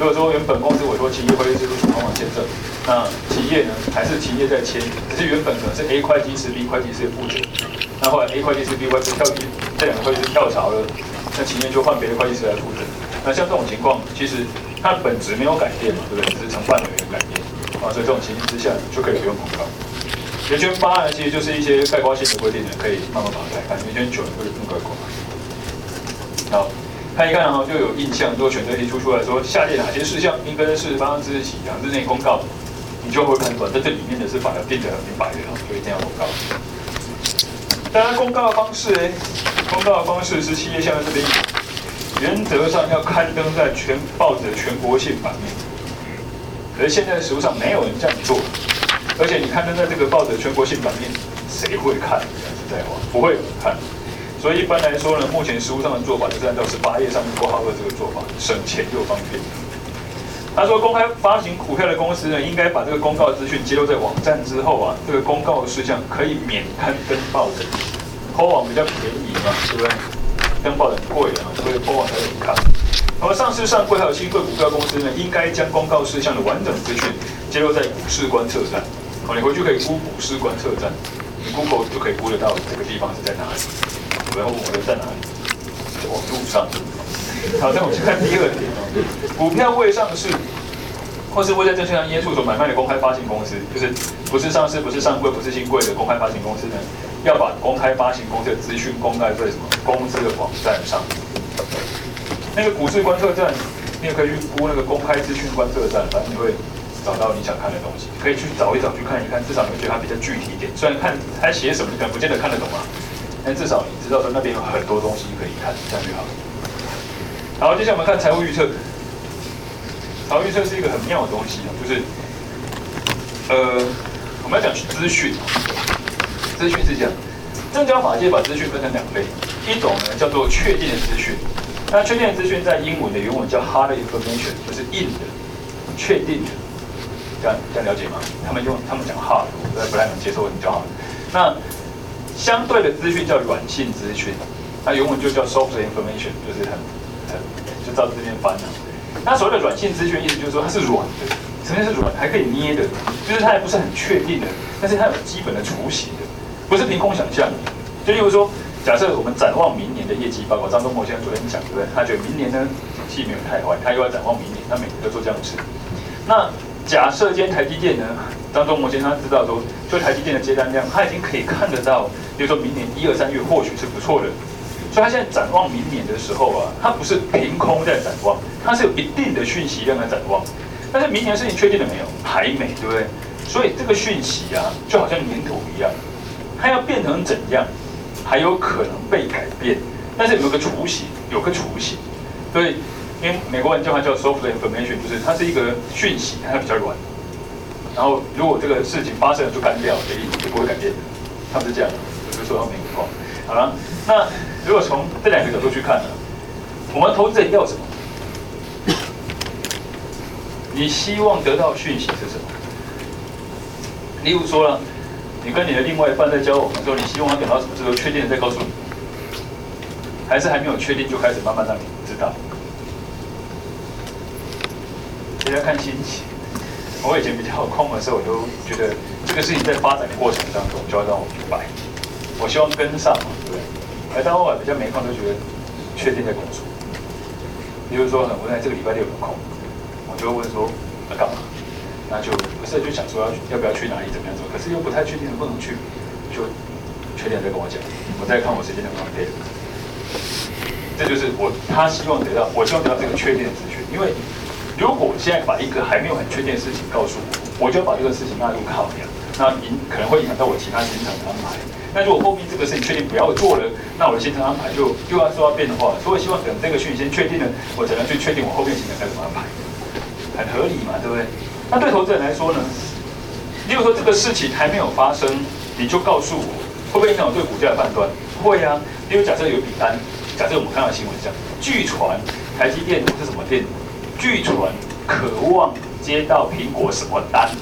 如果说原本公司委托企业会计师事务所帮忙签证，那企业呢还是企业在签，只是原本可能是 A 会计师、B 会计师负责，那后来 A 会计师、B 会计师跳这两个会计师跳槽了，那企业就换别的会计师来负责。那像这种情况，其实它本质没有改变嘛，对不对？只是承办人员改变啊，所以这种情形之下就可以不用广告。圆圈八呢，其实就是一些概括性的规定呢，可以慢慢把它来看。圆圈九会更概括。好，看一看哈，就有印象。如果选择题出出来说下列哪些事项应该是发生之日起两日内公告，你就会判断在这里面的是把它定得很明白的，就一定要公告。当然，公告的方式呢，公告的方式是企业下面这边原则上要刊登在全报纸的全国性版面，可是现在实务上没有人这样做。而且你刊登在这个报纸全国性版面，谁会看？实在话，不会有人看。所以一般来说呢，目前实务上的做法就是按照十八页上面括号二这个做法，省钱又方便。他说，公开发行股票的公司呢，应该把这个公告资讯揭露在网站之后啊，这个公告事项可以免刊登报的。抛网比较便宜嘛，对不对？登报很贵啊，所以抛网才有人看。而上市上柜还有新贵股票公司呢，应该将公告事项的完整资讯揭露在股市观测站。好，你回去可以估股市观测站，你 Google 就可以估得到这个地方是在哪里。然后我们在哪里？网路上。好，那我们就看第二点哦，股票未上市或是未在证券行业处所买卖的公开发行公司，就是不是上市、不是上柜、不是新柜的公开发行公司呢，要把公开发行公司的资讯公开在什么公司的网站上。那个股市观测站，你也可以去估那个公开资讯观测站，反正你会找到你想看的东西，可以去找一找，去看一看，至少你会觉得它比较具体一点。虽然看它写什么，你可能不见得看得懂啊，但至少你知道说那边有很多东西可以看，这样就好。好，接下来我们看财务预测。财务预测是一个很妙的东西，就是呃，我们要讲资讯，资讯是这样，证交法界把资讯分成两类，一种呢叫做确定的资讯。那确定的资讯在英文的原文叫 hard information， 就是硬的、确定的，这样这样了解吗？他们用他们讲 hard， 我不太能接受，你就好了。那相对的资讯叫软性资讯，那原文就叫 soft information， 就是很很就照这边翻了。那所谓的软性资讯，意思就是说它是软的，什么是软？还可以捏的，就是它也不是很确定的，但是它有基本的雏形的，不是凭空想象。就例如说。假设我们展望明年的业绩报告，张忠谋先生昨天讲，对不对？他觉得明年呢景气没有太坏，他又要展望明年，他每年都做这样的事。那假设今天台积电呢，张忠谋先生他知道说，就台积电的接单量，他已经可以看得到，比如说明年一二三月或许是不错的，所以他现在展望明年的时候啊，他不是凭空在展望，他是有一定的讯息量在展望。但是明年事情确定了没有？还没，对不对？所以这个讯息啊，就好像粘土一样，它要变成怎样？还有可能被改变，但是有个雏形，有个雏形，所以因为美国人叫它叫 soft information， 就是它是一个讯息，它比较软。然后如果这个事情发生了就干掉，所以也不会改变的，他们是这样，就是说到美国。好了，那如果从这两个角度去看呢，我们投资者要什么？你希望得到讯息是什么？例如说了。你跟你的另外一半在交往的时候，你希望他等到什么时候确定了再告诉你，还是还没有确定就开始慢慢让你知道？大家看心情。我以前比较空的时候，我都觉得这个事情在发展的过程当中就要让我明白，我希望跟上嘛，对不对？而到后来比较没空，就觉得确定再跟我说。比如说，我在这个礼拜六有空，我就会问说要干嘛？那就不是就想说要要不要去哪里怎么样怎么，可是又不太确定能不能去，就确定再跟我讲，我再看我时间能不能配合。这就是我他希望得到，我希望得到这个确定的资讯。因为如果我现在把一个还没有很确定的事情告诉我，我就把这个事情纳入考量，那影可能会影响到我其他行程的安排。那如果后面这个事情确定不要做了，那我的行程安排就又要受到变化。所以我希望等这个讯息先确定了，我才能去确定我后面行程该怎么安排，很合理嘛，对不对？那对投资人来说呢，例如说这个事情还没有发生，你就告诉我，会不会影响我对股价的判断？会啊。例如假设有一笔单，假设我们看到新闻讲，据传台积电是什么电？据传渴望接到苹果什么单？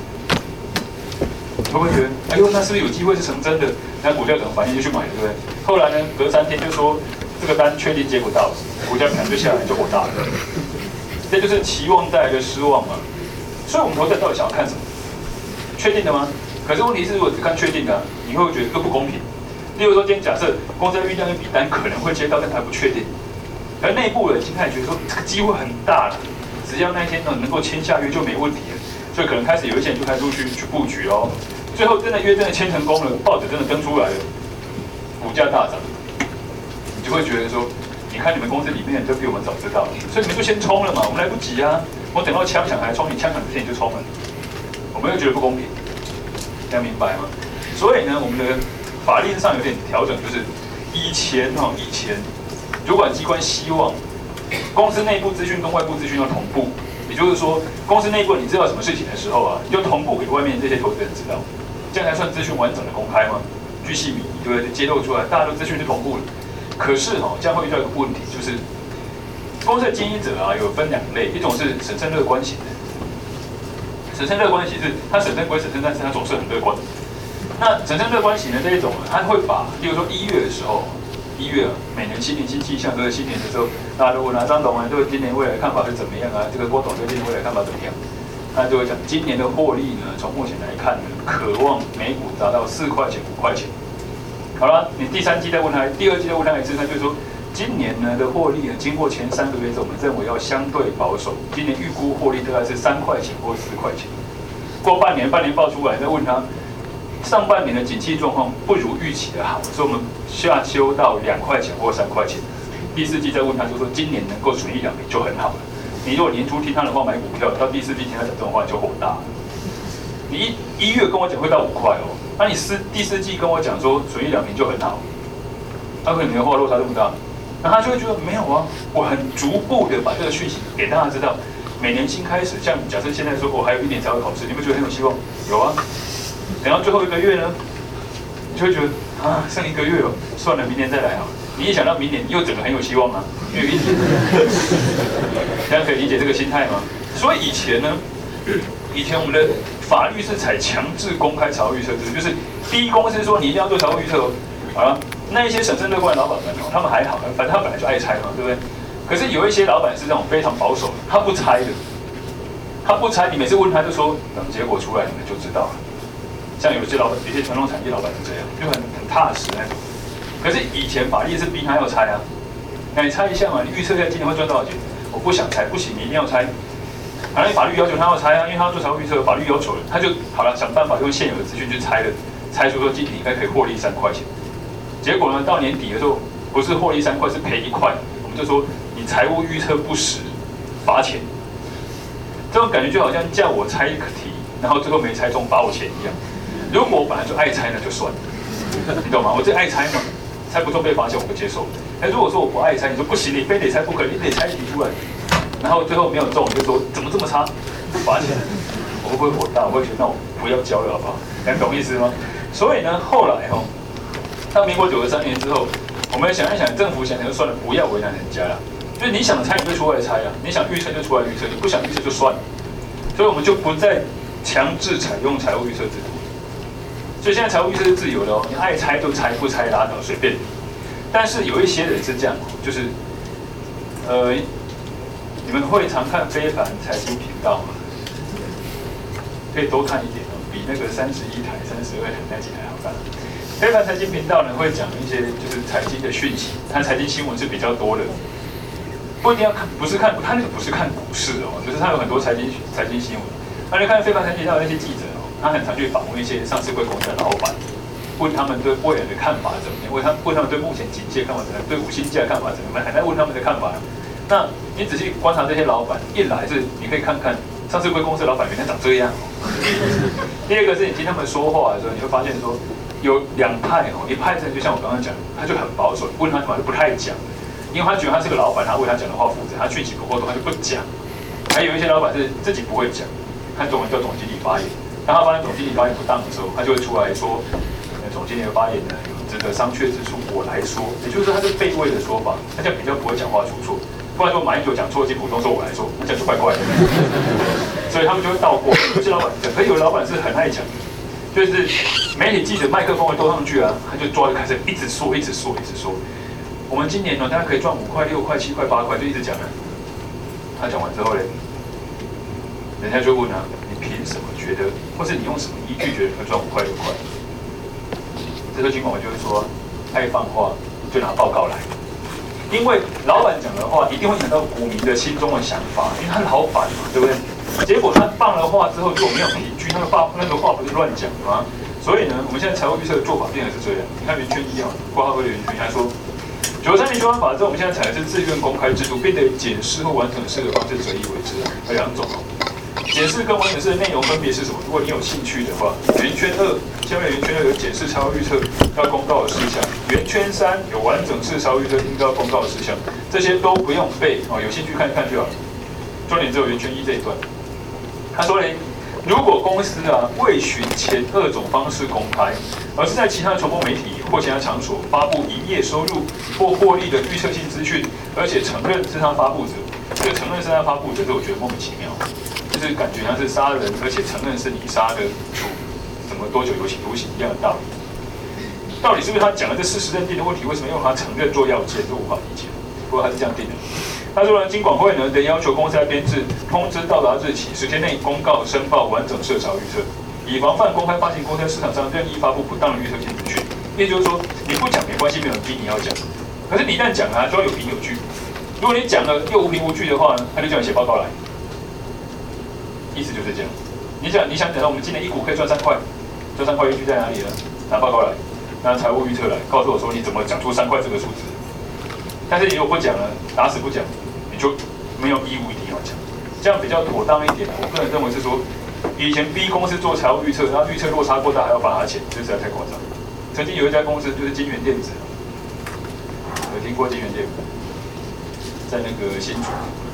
会不会觉得，哎呦，那是不是有机会是成真的？那股价可能反应就去买了，对不对？后来呢，隔三天就说这个单确定接不到，股价可能就下来就火大了。 这就是期望带来的失望嘛。所以我们投资人到底想要看什么？确定的吗？可是问题是，如果只看确定的、啊，你会不会觉得这不公平？例如说，今天假设公司在酝酿一笔单，可能会接到，但还不确定。而内部人已经开始觉得说，这个机会很大了，只要那一天呢能够签下约就没问题了。所以可能开始有一些人就开始陆续去布局喽。最后真的约真的签成功了，报纸真的登出来了，股价大涨，你就会觉得说，你看你们公司里面人都比我们早知道，所以你们就先冲了嘛，我们来不及啊。我等到枪响还冲，你枪响之前就冲了，我们又觉得不公平，大家明白吗？所以呢，我们的法令上有点调整，就是以前哈，以前主管机关希望公司内部资讯跟外部资讯要同步。也就是说，公司内部你知道什么事情的时候啊，你就同步给外面这些投资人知道，这样才算资讯完整的公开吗？巨细靡遗，对不对？就揭露出来，大家都资讯是同步的。可是哈、哦，这样会遇到一个问题，就是公司的经营者啊，有分两类，一种是审慎乐观型的。审慎乐观型是他审慎归审慎，但是他总是很乐观。那审慎乐观型的这一种，他会把，例如说一月的时候。一月啊，每年新年新气象，和新年的时候，大家都问啊，张董啊，对今年未来看法是怎么样啊？这个郭董对今年未来看法怎么样？他就会讲，今年的获利呢，从目前来看呢，渴望每股达到四块钱、五块钱。好了，你第三季再问他，第二季再问他一次，他就说，今年呢的获利呢，经过前三个月之后，我们认为要相对保守，今年预估获利大概是三块钱或四块钱。过半年，半年报出来，再问他。上半年的景气状况不如预期的好，所以我们下修到两块钱或三块钱。第四季再问他，就说今年能够损益两平就很好了。你如果年初听他的话买股票，到第四季听他讲这种话就火大了。你一一月跟我讲会到五块哦，那你四第四季跟我讲说损益两平就很好，那可能你的话落差这么大，那他就会觉得没有啊，我很逐步的把这个讯息给大家知道。每年新开始，像假设现在说我还有一年才会考试，你不觉得很有希望？有啊。等到最后一个月呢，你就会觉得啊，剩一个月哦，算了，明年再来好了。你一想到明年，又整个很有希望吗？因为一年，大家可以理解这个心态吗？所以以前呢，以前我们的法律是采强制公开财务预测制，就是第一公司说你一定要做财务预测哦。好了，那一些审慎乐观的老板们哦，他们还好，反正他本来就爱猜嘛，对不对？可是有一些老板是这种非常保守的，他不猜的，他不猜，你每次问他就说，等结果出来你们就知道了。像有些老板，有些传统产业老板是这样，就很很踏实那种。可是以前法律是逼他要猜啊，那你猜一下嘛，你预测一下今年会赚多少钱？我不想猜，不行，你一定要猜。反正法律要求他要猜啊，因为他要做财务预测，法律要求了，他就好了，想办法用现有的资讯去猜了，猜出说今年应该可以获利三块钱。结果呢，到年底的时候，不是获利三块，是赔一块，我们就说你财务预测不实，罚钱。这种感觉就好像叫我猜一个题，然后最后没猜中，罚我钱一样。如果我本来就爱猜，那就算了，你懂吗？我这爱猜嘛，猜不中被罚钱我不接受。但如果说我不爱猜，你说不行，你非得猜不可，你得猜题出来，然后最后没有中，你就说怎么这么差，罚钱，我会不会火大？我会觉得那我不要交了，好不好？能懂意思吗？所以呢，后来哦，到民国九十三年之后，我们想一想，政府想想就算了，不要为难人家了。就是你想猜你就出来猜啊，你想预测就出来预测，你不想预测就算了。所以我们就不再强制采用财务预测制度。所以现在财务预测是自由的哦，你爱猜就猜，不猜拉倒，随便。但是有一些人是这样，就是，呃，你们会常看非凡财经频道吗？可以多看一点哦，比那个三十一台、三十二台那几台好看。非凡财经频道呢会讲一些就是财经的讯息，它财经新闻是比较多的，不一定要看，不是看，他那个不是看股市哦，就是他有很多财经财经新闻。那你看非凡财经频道的那些记者。他很常去访问一些上市贵公司的老板，问他们对未来的看法怎么样，问他问他们对目前景气看法怎么样，对五星价看法怎么样，很爱问他们的看法。那你仔细观察这些老板，一来是你可以看看上市贵公司的老板原来长这样哦。第二个是你听他们说话的时候，你会发现说有两派哦，一派人就像我刚刚讲，他就很保守，问他反而不太讲，因为他觉得他是个老板，他为他讲的话负责，他讯息不够多，他就不讲。还有一些老板是自己不会讲，看中文叫总经理发言。当他发现总经理发言不当的时候，他就会出来说，总经理的发言呢有这个商榷之处，我来说，也就是说他是备位的说法，他这样比较不会讲话出错。不然说马英九讲错，金普通说我来说，那这样就怪怪的。所以他们就会倒过。有些老板讲，可是有的老板是很爱讲，就是媒体记者麦克风会兜上去啊，他就抓就开始一直说，一直说，一直说。我们今年呢，大家可以赚五块、六块、七块、八块，就一直讲啊。 他讲完之后呢，人家就问啊，你凭什么觉得，或是你用什么依据觉得可赚五块六块？这时候金管会就会说，爱放话就拿报告来。因为老板讲的话一定会影响到股民的心中的想法，因为他老板嘛，对不对？结果他放了话之后，如果没有凭据，那个话那个话不是乱讲的吗？所以呢，我们现在财务预测的做法变成是这样。你看圆圈一啊，挂号的圆圈，他说，九三年修完法之后，我们现在采的是自愿公开制度，变得检视或完整式的方式择一为之，有两种。检视跟完整式的内容分别是什么？如果你有兴趣的话，圆圈二下面圆圈二有检视财务预测要公告的事项，圆圈三有完整式财务预测应该要公告的事项，这些都不用背哦，有兴趣看一看就好了。重点只有圆圈一这一段。他说嘞，如果公司啊未循前二种方式公开，而是在其他传播媒体或其他场所发布营业收入或获利的预测性资讯，而且承认是他发布者，这个承认是他发布者，这我觉得莫名其妙。就是感觉他是杀人，而且承认是你杀的，处什么多久有期徒刑一样的道理。到底是不是他讲的这事实认定的问题？为什么用他承认做要件？这无法理解。不过他是这样定的。他说呢，金管会呢得要求公司在编制通知到达日起十天内公告申报完整社潮预测，以防范公开发行公司在市场上任意发布不当的预测性资讯。也就是说，你不讲没关系，没有人逼你要讲。可是你一旦讲啊，就要有凭有据。如果你讲了又无凭无据的话呢，他就叫你写报告来。意思就是这样，你想你想讲到我们今年一股可以赚三块，赚三块依据在哪里呢？拿报告来，拿财务预测来，告诉我说你怎么讲出三块这个数字。但是你如果不讲呢，打死不讲，你就没有义务一定要讲，这样比较妥当一点。我个人认为是说，以前逼公司做财务预测，然后预测落差过大还要罚他钱，这实在太夸张。曾经有一家公司就是金源电子，有听过金源电子，在那个新竹。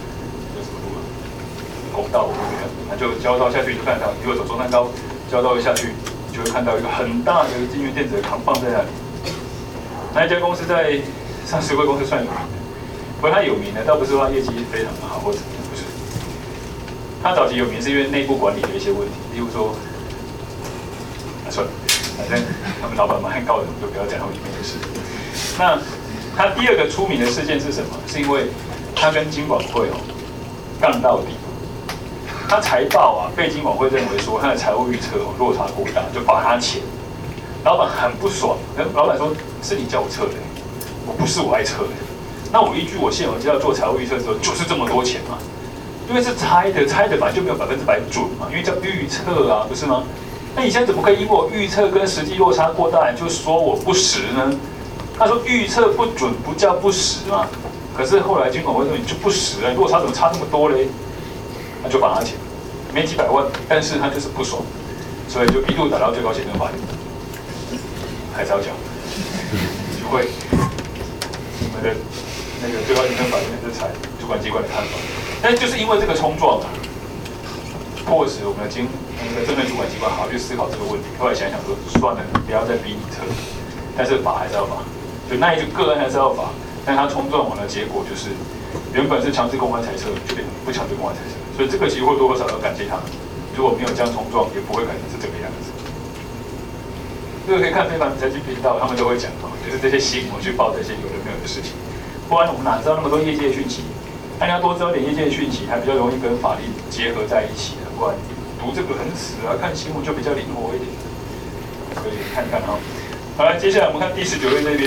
公道我不觉得，那就交道下去就看到，如果走中山高交道下去，就会看到一个很大的金源电子的扛棒在那里。那一家公司在上市柜公司算有名的，不过它有名的倒不是说它业绩非常的好或者怎么样，不是。它早期有名是因为内部管理的一些问题，例如说，啊算了，反正他们老板蛮告的，我们就不要讲他们里面的事。那它第二个出名的事件是什么？是因为它跟金管会哦杠到底。他财报啊，被金管会认为说他的财务预测哦落差过大，就罚他钱。老板很不爽，老板说：“是你叫我测的，我不是我爱测的。那我依据我现有资料做财务预测的时候，就是这么多钱嘛？因为是猜的，猜的本来就没有百分之百准嘛，因为叫预测啊，不是吗？那你现在怎么可以因为我预测跟实际落差过大，就说我不实呢？他说预测不准不叫不实嘛。可是后来金管会说你就不实了，落差怎么差那么多嘞？”他就罚他钱，没几百万，但是他就是不爽，所以就一度打到最高行政法院，还是要讲，就会我们的那个最高行政法院的裁主管机关的看法，但是就是因为这个冲撞啊，迫使我们的经那个政府主管机关好好去思考这个问题。后来想想说，算了，不要再逼你测，但是罚还是要罚，就那一个案还是要罚，但他冲撞完的结果就是，原本是强制公开裁测，就变成不强制公开裁测。所以这个其实或多或少要感谢他们，如果没有这样冲撞，也不会改成是这个样子。这个可以看非凡财经频道，他们都会讲哦，就是这些新闻去报这些有的没有的事情，不然我们哪知道那么多业界讯息？那你要多知道点业界讯息，还比较容易跟法律结合在一起的，不然读这个很死啊，看新闻就比较灵活一点。所以看一看哈。好来，接下来我们看第十九页这边。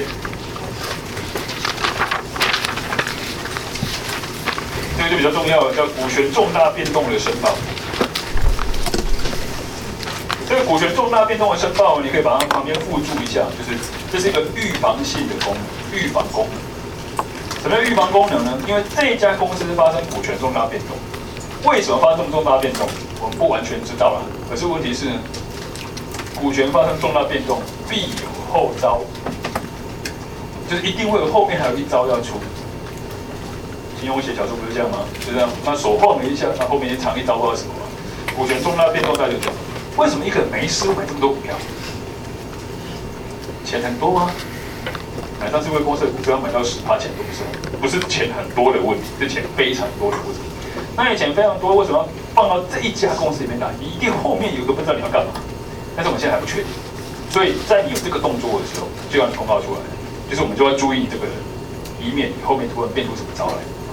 这个就比较重要了，叫股权重大变动的申报。这个股权重大变动的申报，你可以把它旁边附注一下，就是这是一个预防性的功能，预防功能。什么叫预防功能呢？因为这一家公司发生股权重大变动，为什么发生这么重大变动？我们不完全知道啦。可是问题是呢，股权发生重大变动，必有后招，就是一定会有后面还有一招要出。金庸写小说不是这样吗？就这样，他手晃了一下，他后面藏一招不知道什么嘛。股权重大变动，大家就讲，为什么一个人没事买这么多股票？钱很多吗？买上市贵公司的股票要买到十趴钱都不是，不是钱很多的问题，是钱非常多的问题。那你钱非常多，为什么要放到这一家公司里面来？你一定后面有一个不知道你要干嘛，但是我们现在还不确定。所以在你有这个动作的时候，就要你公告出来，就是我们就要注意这个人，以免你后面突然变出什么招来。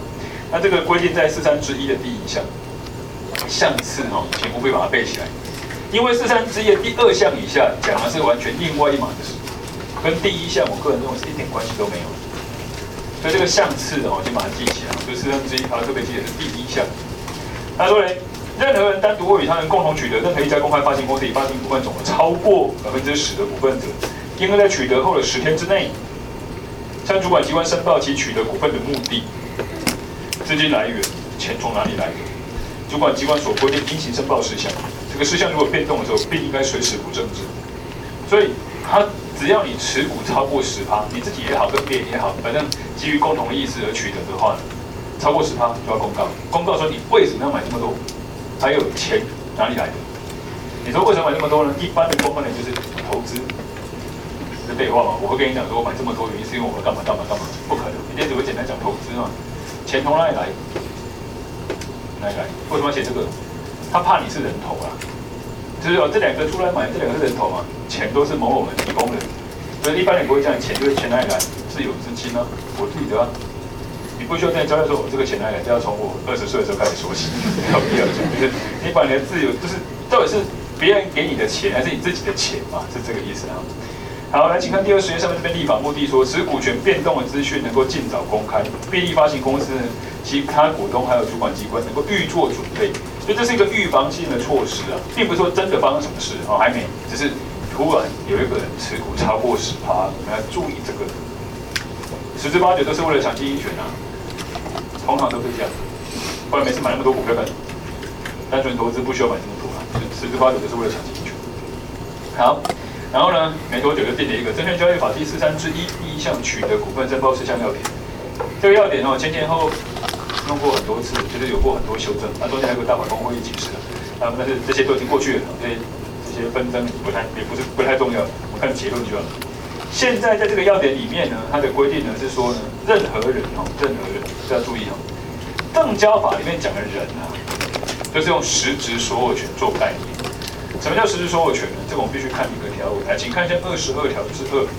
那这个规定在四三之一的第一项，项次哦，请务必把它背起来。因为四三之一的第二项以下讲的是完全另外一码的事，跟第一项我个人认为是一点关系都没有。所以这个项次哦，先把它记起来。就四三之一，它特别记的是第一项。他说嘞，任何人单独或与他人共同取得任何一家公开发行公司以发行股份总额超过百分之十的股份者，应该在取得后的十天之内，向主管机关申报其取得股份的目的、资金来源、钱从哪里来的，主管机关所规定应行申报事项。这个事项如果变动的时候，并应该随时补正之。所以，他只要你持股超过十趴，你自己也好，跟别人也好，反正基于共同的意思而取得的话呢，超过十趴就要公告，公告说你为什么要买这么多，还有钱哪里来的？你说为什么买这么多呢？一般的公关人就是投资，是废话嘛？我会跟你讲说，我买这么多原因是因为我要干嘛干嘛干嘛，不可能，一定只会简单讲投资嘛，钱从哪里来？哪里来？为什么要写这个？他怕你是人头啊，就是哦，这两个出来买，这两个是人头嘛，钱都是某某人提供的，所以一般人不会这样，钱就是钱哪里来？自有资金啊，我自己的啊。你不需要跟人交代说，我这个钱哪里来，就要从我二十岁的时候开始说起，没有必要讲，就是你把你的自由，就是到底是别人给你的钱，还是你自己的钱嘛？是这个意思啊。好，来，请看第二十页上面这边立法目的说，使股权变动的资讯能够尽早公开，便利发行公司呢，其他股东还有主管机关能够预做准备，所以这是一个预防性的措施啊，并不是说真的发生什么事哦，还没，只是突然有一个人持股超过十趴，我们要注意这个，十之八九都是为了抢经营权啊，通常都是这样，不然每次买那么多股票干什么？单纯投资不需要买这么多啊，十之八九都是为了抢经营权。好。然后呢，没多久就定了一个《证券交易法》第四三之一第一项取得股份申报事项要点。这个要点哦，前前后弄过很多次，就是有过很多修正。那中间还有个大法官会议解释的，啊，但是这些都已经过去了，所以这些纷争不太也不是不太重要，我们看结论就好了。现在在这个要点里面呢，它的规定呢是说呢，任何人哦，任何人要注意哦，《证交法》里面讲的人啊，就是用实质所有权做概念。什么叫实质所有权呢？这个我们必须看一个条文。来，请看一下二十二条之二，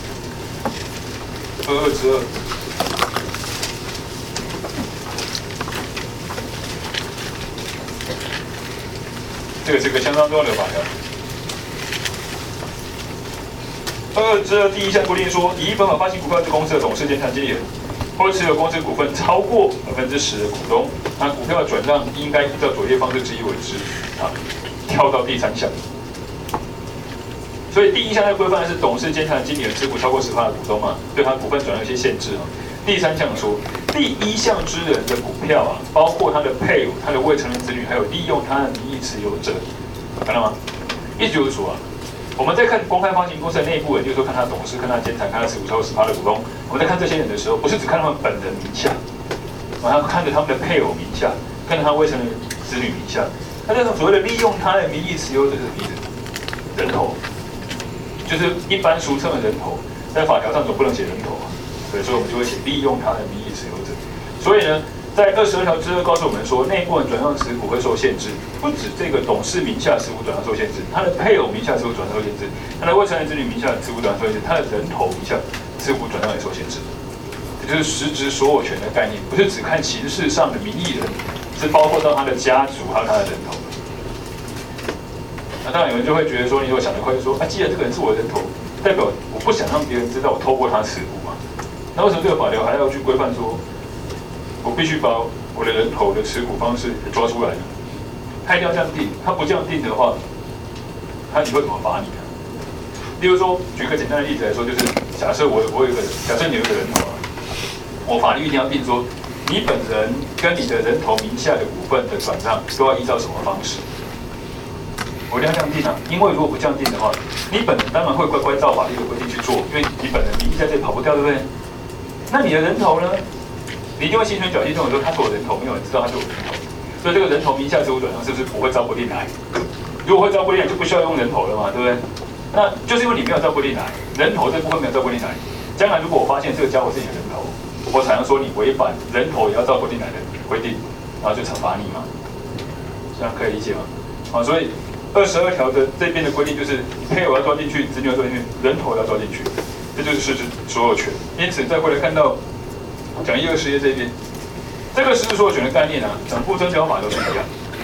二二之二。这个是个相当重要的法条。二二之二第一项规定说，以本法发行股票之公司的董事兼经理人，或者持有公司股份超过百分之十的股东，那股票的转让应该依照左列方式之一为之。啊。跳到第三项，所以第一项在规范的是董事兼经理人持股超过十趴的股东嘛，对他股份转让有些限制啊。第三项说，第一项之人的股票啊，包括他的配偶、他的未成年子女，还有利用他的名义持有者，看到吗？意思就是说啊，我们在看公开发行公司的内部人，就是说看他董事、看他监察、看他持股超过十趴的股东，我们在看这些人的时候，不是只看他们本人名下，我要看着他们的配偶名下，看着他未成年子女名下。那这种所谓的利用他的名义持有者是什么意思？人头，就是一般俗称的人头，在法条上总不能写人头啊，对，所以我们就会写利用他的名义持有者。所以呢，在二十二条之二告诉我们说，内部人转让持股会受限制，不止这个董事名下持股转让受限制，他的配偶名下持股转让受限制，他的未成年子女名下持股转让受限制，他的人头名下持股转让也受限制。也就是实质所有权的概念，不是只看形式上的名义人。是包括到他的家族还有他的人头。那当然有人就会觉得说，你如果想得快，就说啊，既然这个人是我的人头，代表我不想让别人知道我透过他持股嘛。那为什么这个法条还要去规范说，我必须把我的人头的持股方式抓出来呢？他一定要这样定，他不这样定的话，他你会怎么罚你呢？例如说，举个简单的例子来说，就是假设我我有一个，假设你有一个人头啊，我法律一定要定说。你本人跟你的人头名下的股份的转让都要依照什么方式？我一定要这样定啊！因为如果不这样定的话，你本人当然会乖乖照法律的规定去做，因为你本人名义在这里跑不掉，对不对？那你的人头呢？你一定会心存侥幸，认为说他是我人头，没有人知道他是我人头，所以这个人头名下持股转让是不是不会照规定来？如果会照规定来，就不需要用人头了嘛，对不对？那就是因为你没有照规定来，人头这部分没有照规定来，将来如果我发现这个家伙是你的人头。我才能说你违反人头也要照规定来的规定，然后就惩罚你嘛，这样可以理解吗？好，所以二十二条的这边的规定就是配偶要抓进去，子女要抓进去，人头要抓进去，这就是实质所有权。因此再回来看到讲义二十页这边， 这个实质所有权的概念啊，整部增交法都是一样。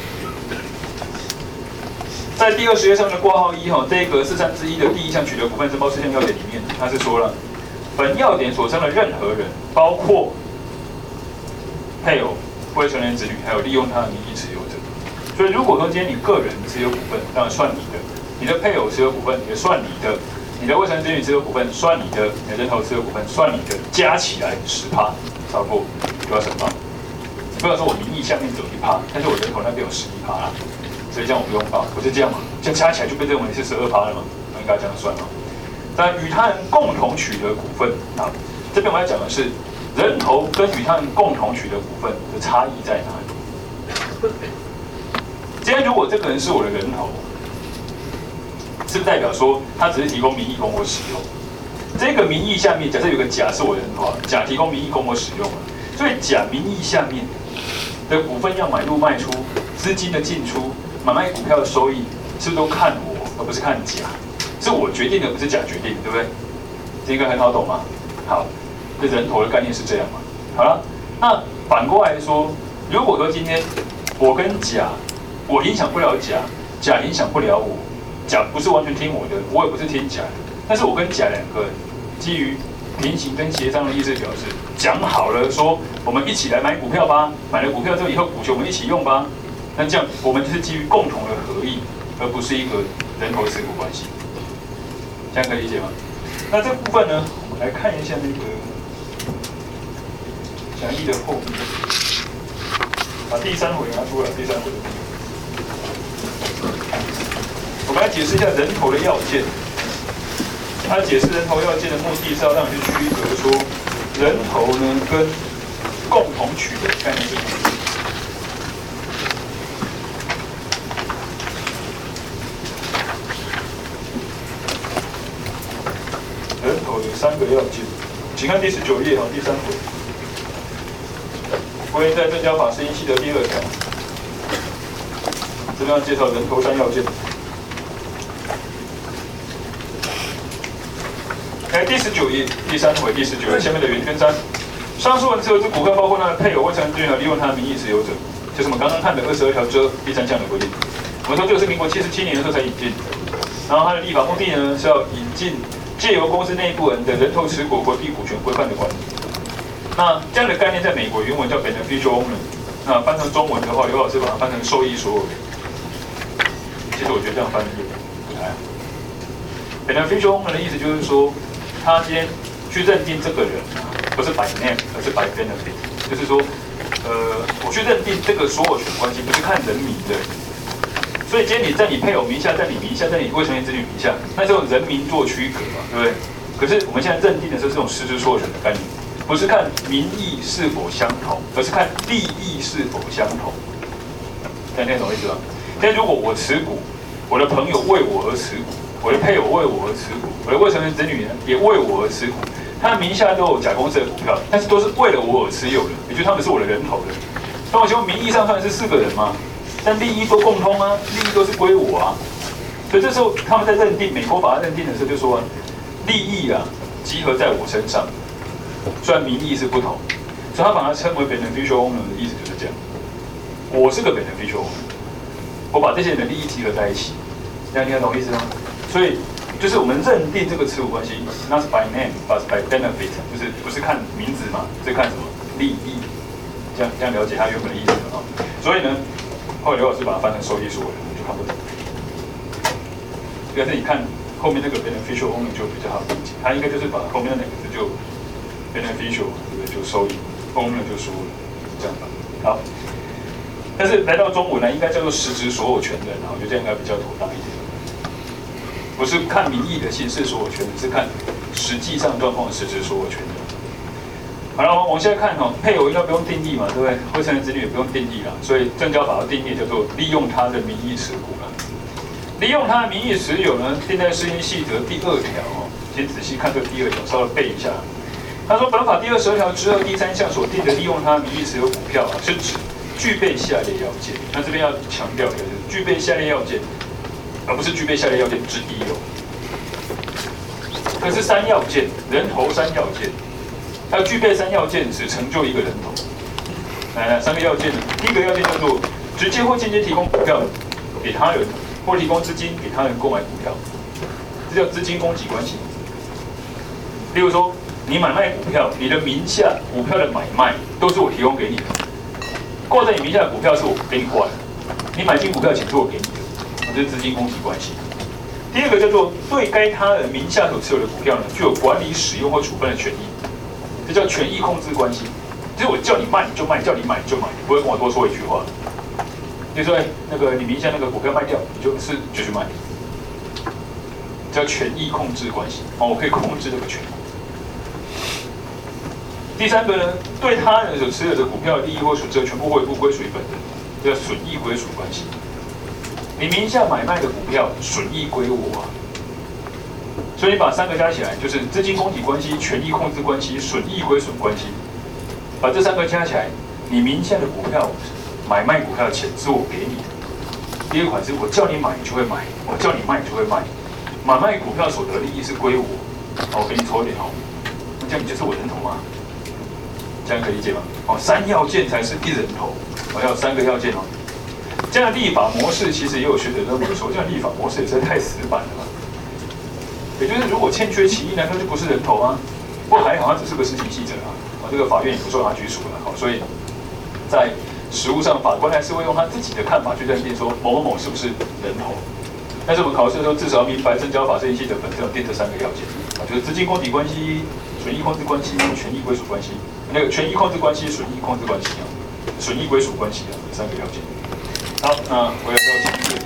在第二十页上面的挂号一哈，这个四三之一的第一项取得股份申报事项要点里面，它是说了，本要点所称的任何人，包括配偶、未成年子女，还有利用他的名义持有者。所以如果说今天你个人持有股份，当然算你的；你的配偶持有股份也算你的；你的未成年子女持有股份算你的；你的人头持有股份算你的，加起来十趴，超过就要申报。你不要说我名义下面只有一趴，但是我人头那边有十一趴啦，所以这样我不用报，不是这样嘛？这样加起来就被认为是十二趴了嘛？那应该这样算嘛？但与他人共同取得股份，那这边我要讲的是人头跟与他人共同取得股份的差异在哪里？今天如果这个人是我的人头，是不是代表说他只是提供名义供我使用？这个名义下面，假设有个甲是我的人头，甲提供名义供我使用了，所以甲名义下面的股份要买入卖出、资金的进出、买卖股票的收益，是不是都看我，而不是看甲？是我决定的，不是甲决定，对不对？这个很好懂吗？好，这人头的概念是这样嘛？好了，那反过来说，如果说今天我跟甲，我影响不了甲，甲影响不了我，甲不是完全听我的，我也不是听甲的，但是我跟甲两个人基于平行跟协商的意思表示，讲好了说我们一起来买股票吧，买了股票之后以后股权我们一起用吧，那这样我们就是基于共同的合意，而不是一个人头持股关系，这样可以理解吗？那这部分呢，我们来看一下那个讲义的后面，把第三回拿出来，第三回。我们来解释一下人头的要件。他解释人头要件的目的是要让你去区隔说，人头呢跟共同取得概念是不一样。人头有三个要件，请看第十九页哈，第三回。关于在证交法施行细则第二条，这边要介绍人头三要件。来第十九页第三回第十九页下面的原跟三，上述人持有之股份包括他的配偶、未成年子女和利用他的名义持有者，就是我们刚刚看的二十二条之二第三项的规定。我们说这个是民国七十七年的时候才引进，然后它的立法目的呢是要引进借由公司内部人的人头持股回避股权规范的管理。那这样的概念在美国原文叫 beneficial owner， 那翻成中文的话，刘老师把它翻成受益所有人。其实我觉得这样翻译不太好。beneficial owner 的意思就是说，他今天去认定这个人啊，不是 by name， 而是 by benefit， 就是说，呃，我去认定这个所有权关系不是看人名的。所以今天你在你配偶名下，在你名下，在你未成年子女名下，那是用人名做区隔嘛，对不对？可是我们现在认定的是这种实质所有权的概念，不是看名义是否相同，而是看利益是否相同。大家懂我意思吧？今天如果我持股，我的朋友为我而持股。我的配偶为我而持股，我的未成年子女呢也为我而持股，他名下都有甲公司的股票，但是都是为了我而持有的，也就是他们是我的人头的。那我请问名义上算是四个人吗？但利益都共通啊，利益都是归我啊。所以这时候他们在认定美国法认定的时候就说、啊，利益啊集合在我身上，虽然名义是不同，所以他把它称为 beneficial owner 的意思就是这样。我是个 beneficial owner， 我把这些人的利益集合在一起，这样听得懂意思吗？所以就是我们认定这个持股关系，那是 by name， 不是 by benefit， 就是不是看名字嘛，是看什么利益，这样这样了解它原本的意思啊。所以呢，后来刘老师把它翻成受益所有人，就看不懂。但是你看后面那个 beneficial owner 就比较好理解，它应该就是把后面那两个字就 beneficial 对不对？就收益 ，owner 就输了，这样吧。好，但是来到中文呢，应该叫做实质所有权人，然后我觉得这样应该比较妥当一点。不是看名义的形式所有权，是看实际上状况的实质所有权的。好了，我们现在看哈，配偶应该不用定义嘛，对不对？未成年子女也不用定义了，所以证交法的定义叫做利用他的名义持股了。利用他的名义持有呢，定在施行细则第二条哦，请仔细看这第二条，稍微背一下。他说，本法第二十二条之二第三项所定的利用他的名义持有股票啊，是指具备下列要件。那这边要强调的就是具备下列要件。而不是具备下列要件之一哦，这是三要件，人头三要件，要具备三要件，只成就一个人头。 来来，三个要件呢。第一个要件叫做直接或间接提供股票给他人，或提供资金给他人购买股票，这叫资金供给关系。例如说，你买卖股票，你的名下股票的买卖都是我提供给你的，挂在你名下的股票是我给你挂的，你买进股票的钱是我给你的，这是资金供给关系。第二个叫做对该他人名下所持有的股票呢，具有管理、使用或处分的权益，这叫权益控制关系。就是我叫你卖你就卖，叫你买你就买，你不会跟我多说一句话。就说哎，那个你名下那个股票卖掉，你就是就去卖，叫权益控制关系。哦，我可以控制这个权益。第三个呢，对他人所持有的股票的利益或损失全部会不归属于本人，这叫损益归属关系。你名下买卖的股票损益归我啊，所以你把三个加起来就是资金供给关系、权益控制关系、损益归损关系。把这三个加起来，你名下的股票买卖股票的钱是我给你的。第二款是我叫你买你就会买，我叫你卖你就会卖。买卖股票所得利益是归我，好，我给你抽一点哦。那这样你就是我人头吗？这样可以理解吗？哦，三要件才是一人头，我要三个要件哦。这样的立法模式其实也有学者认为说，这样的立法模式也是太死板了吧？也就是如果欠缺其一，难道就不是人头吗？不过还好，他只是个实行细则啊。这个法院也不受他拘束了，好，所以在实务上，法官还是会用他自己的看法去认定说某某某是不是人头。但是我们考试的时候，至少要明白证交法这一系的本身有定这三个要件啊，就是资金供给关系、损益控制关系、权益归属关系。那个权益控制关系、损益控制关系啊，损益归属关系啊，这三个要件。好，那我要到前面。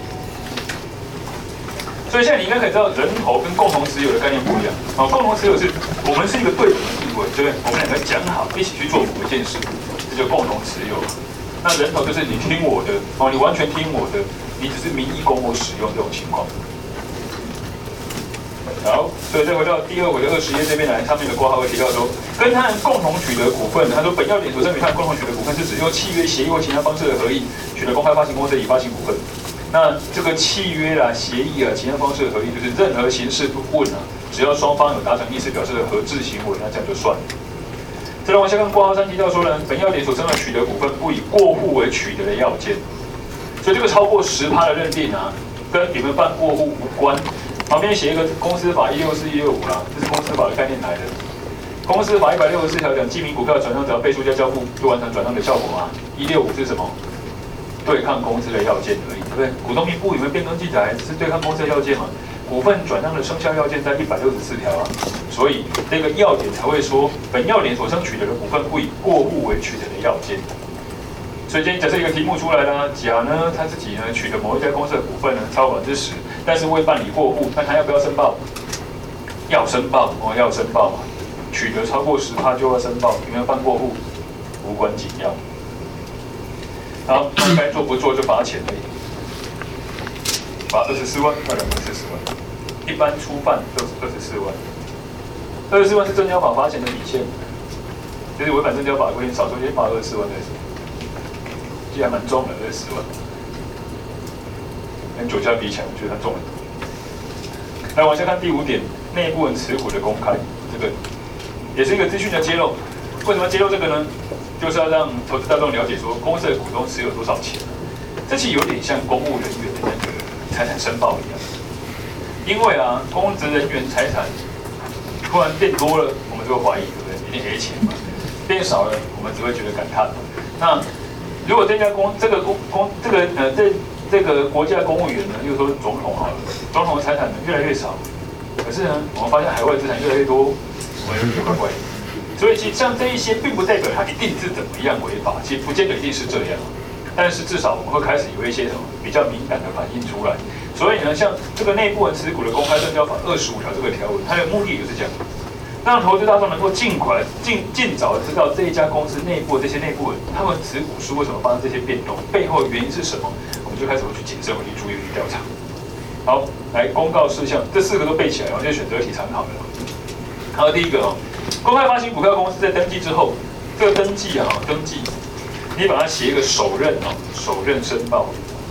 所以现在你应该可以知道，人头跟共同持有的概念不一样。啊，共同持有是我们是一个对等的地位，对不对？我们两个讲好一起去做某一件事，这就共同持有。那人头就是你听我的，哦，你完全听我的，你只是名义供我使用这种情况。好，所以再回到第二回的二十页这边来，上面的括号会提到说，跟他人共同取得股份，他说本要点所称与他人共同取得股份，是指用契约、协议或其他方式的合意取得公开发行公司以发行股份。那这个契约啦、协议啊、其他方式的合意，就是任何形式不问啊，只要双方有达成意思表示的合致行为，那这样就算了。再来往下看，括号三提到说呢，本要点所称的取得股份，不以过户为取得的要件。所以这个超过十趴的认定啊，跟有没有办过户无关。旁边写一个公司法一六四一六五啦，这是公司法的概念来的。公司法一百六十四条讲，记名股票转让只要背书加交付就完成转让的效果嘛。一六五是什么？对抗公司的要件而已，对不对？股东名簿有没有变更记载，只是对抗公司的要件嘛。股份转让的生效要件在一百六十四条啊，所以这个要点才会说，本要点所称取得的股份不以过户为取得的要件。所以今天假设一个题目出来了，甲呢他自己呢取得某一家公司的股份呢超百分之十，但是未办理过户，那他要不要申报？要申报哦，要申报嘛。取得超过十趴就要申报，有没有办过户？无关紧要。好，那该做不做就罚钱而已，罚二十四万，那两个四十万，一般初犯都是二十四万，二十四万是证交法罚钱的底线，就是违反证交法规定，少说也罚二十四万才是，其实还蛮重的，二十四万，跟酒驾比起来，我觉得它重很多。来往下看第五点，内部人持股的公开，这个也是一个资讯的揭露。为什么揭露这个呢？就是要让投资大众了解说，公司的股东持有多少钱。这其实有点像公务人员的那个财产申报一样。因为啊，公职人员财产突然变多了，我们就会怀疑，对不对？一定黑钱嘛。变少了，我们只会觉得感叹。那如果这家公这个公公这个呃这这个国家公务员呢，又说总统好了，总统的财产呢越来越少，可是呢，我们发现海外资产越来越多，我们有点怪怪的。所以其实像这一些，并不代表它一定是怎么样违法，其实不见得一定是这样。但是至少我们会开始有一些什么比较敏感的反应出来。所以呢，像这个内部人持股的公开证交法二十五条这个条文，它的目的就是这样，让投资大众能够尽快、尽尽早的知道这一家公司内部的这些内部人，他们持股数为什么发生这些变动，背后的原因是什么，我们就开始会去谨慎、会去注意、去调查。好，来公告事项，这四个都背起来，我就选择题参考了。好，第一个哦。公开发行股票公司在登记之后，这个登记啊，登记，你把它写一个首任啊，首任申报。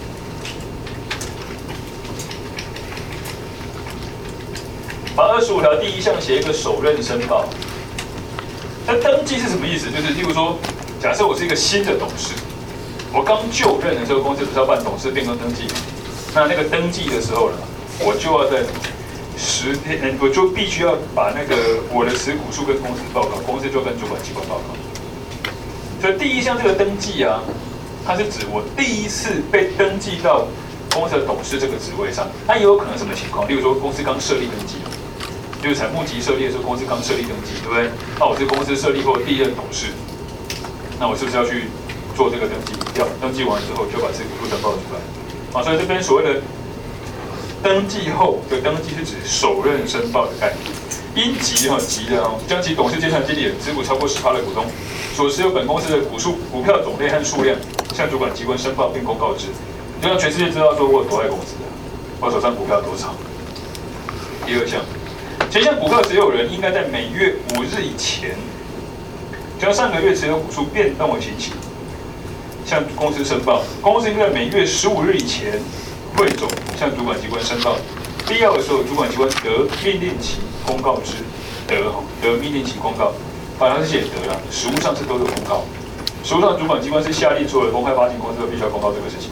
把二十五条第一项写一个首任申报。那登记是什么意思？就是例如说， 假设我是一个新的董事，我刚就任的时候，公司不是要办董事变更登记，那那个登记的时候呢，我就要在十天，我就必须要把那个我的持股数跟公司报告，公司就跟主管机关报告。所以第一项这个登记啊，它是指我第一次被登记到公司的董事这个职位上，那也有可能什么情况？例如说公司刚设立登记，就是采募集设立的时候，公司刚设立登记，对不对？那我是公司设立后的第一任董事，那我是不是要去做这个登记？要登记完之后就把这个股数申报出来。啊，所以这边所谓的登记后的登记是指首任申报的概念。因级哈级的哈，将其董事、监察经理人持股超过十趴的股东所持有本公司的股数、股票种类和数量，向主管机关申报并公告之，就让全世界知道说我有多爱公司的，我手上股票多少。第二项，前项股票持有人应该在每月五日以前，将上个月持有股数变动的情形向公司申报。公司应该在每月十五日以前汇总向主管机关申报。必要的时候，主管机关得命令其公告之，得得命令其公告，反正是写得了，实务上是都有公告。实务上主管机关是下令所有的公开发行公司都必须要公告这个事情。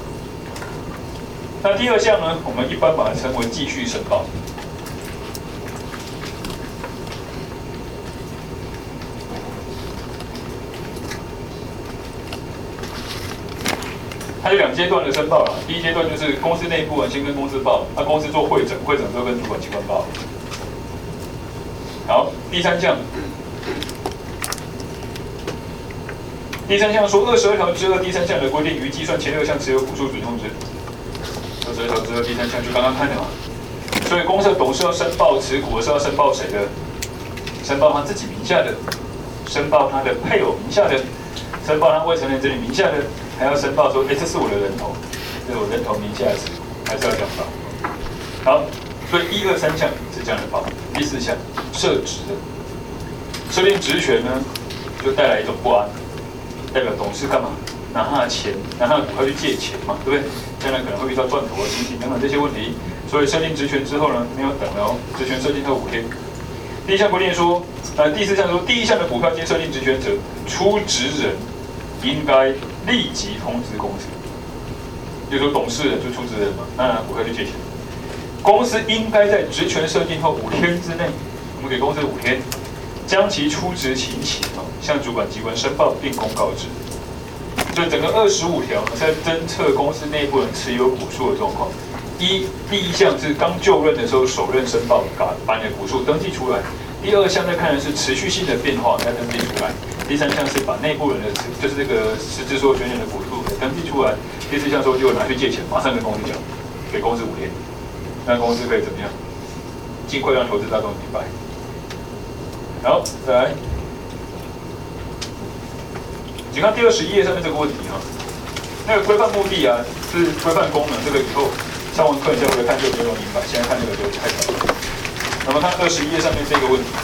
那第二项呢，我们一般把它称为继续申报。它有两阶段的申报啦，第一阶段就是公司内部人先跟公司报，那公司做会诊，会诊之后跟主管机关报。好，第三项，第三项说二十二条之二第三项的规定，于计算前六项持有股数准用之。二十二条之二第三项就刚刚看的嘛，所以公司的董事要申报持股是要申报谁的？申报他自己名下的，申报他的配偶名下的，申报他未成年子女名下的。还要申报说，哎，这是我的人头，这是我人头名下的持股，还是要这样报。好，所以一二三项是这样的报。第四项设职的，设定职权呢，就带来一种不安，代表董事干嘛？拿他的钱，拿他的股票去借钱嘛，对不对？将来可能会遇到断头的情形等等这些问题，所以设定职权之后呢，没有等了哦，职权设定后五天。第一项规定说，呃，第四项说，第一项的股票经设定职权者，出职人应该立即通知公司，就是说董事人就出职人嘛，那拿股票去借钱。公司应该在职权设定后五天之内，我们给公司五天，将其出职情形啊向主管机关申报并公告之。所以整个二十五条是在侦测公司内部人持有股数的状况。一，第一项是刚就任的时候首任申报，把把你的股数登记出来。第二项在看的是持续性的变化，要登记出来。第三项是把内部人的，就是这个实质所有权人的股数给登记出来。第四项说就拿去借钱，马上跟公司讲，给公司五天，让公司可以怎么样，尽快让投资大众明白。好，再来，请看第二十一页上面这个问题哈，那个规范目的啊是规范功能，这个以后上完课你再回来看就比较明白，现在看这个就太早了。那么看二十一页上面这个问题。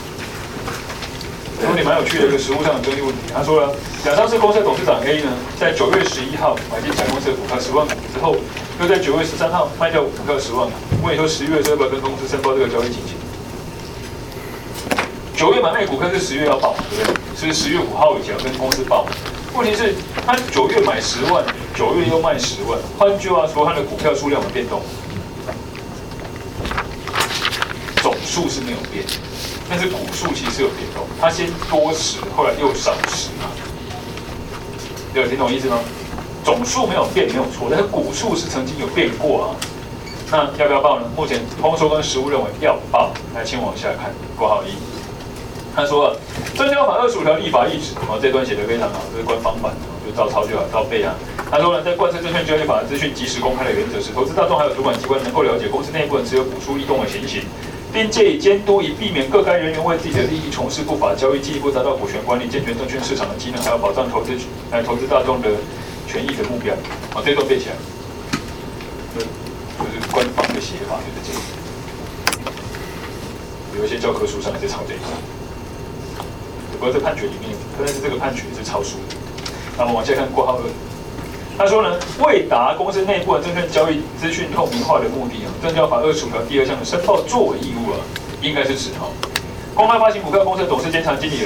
有点蛮有趣的一个实务上的争议问题。他说了，甲上市公司的董事长 A 呢，在九月十一号买进甲公司的股票十万股之后，又在九月十三号卖掉股票十万股。问你说十月的时候要不要跟公司申报这个交易情形？九月买卖股票是十月要报，对不对？是十月五号以前要跟公司报。问题是，他九月买十万，九月又卖十万，换句话说，他的股票数量有变动，总数是没有变。但是股数其实有变动，它先多十，后来又少十嘛，有听懂意思吗？总数没有变没有错，但是股数是曾经有变过啊。那要不要报呢？目前通说跟实务认为要报。来，请往下看，括号一，他说了，证交法二十五条立法意旨，哦，这段写得非常好，这是官方版的，就照抄就好，照背啊。他说呢，在贯彻证券交易法的资讯及时公开的原则是，投资大众还有主管机关能够了解公司内部人持有股数异动的情形。并借以监督，以避免各该人员为自己的利益从事不法交易，进一步达到股权管理、健全证券市场的机能，还有保障投资来投资大众的权益的目标。好，这段背起来，就是官方的写法就是这样。有一些教科书上也在抄这一段，不过在判决里面，但是这个判决是抄书的。那么往下看括号二。他说呢，为达公司内部的证券交易资讯透明化的目的啊，证交法二十五条第二项的申报作为义务啊，应该是指哈，公开发行股票公司的董事、监察经理人以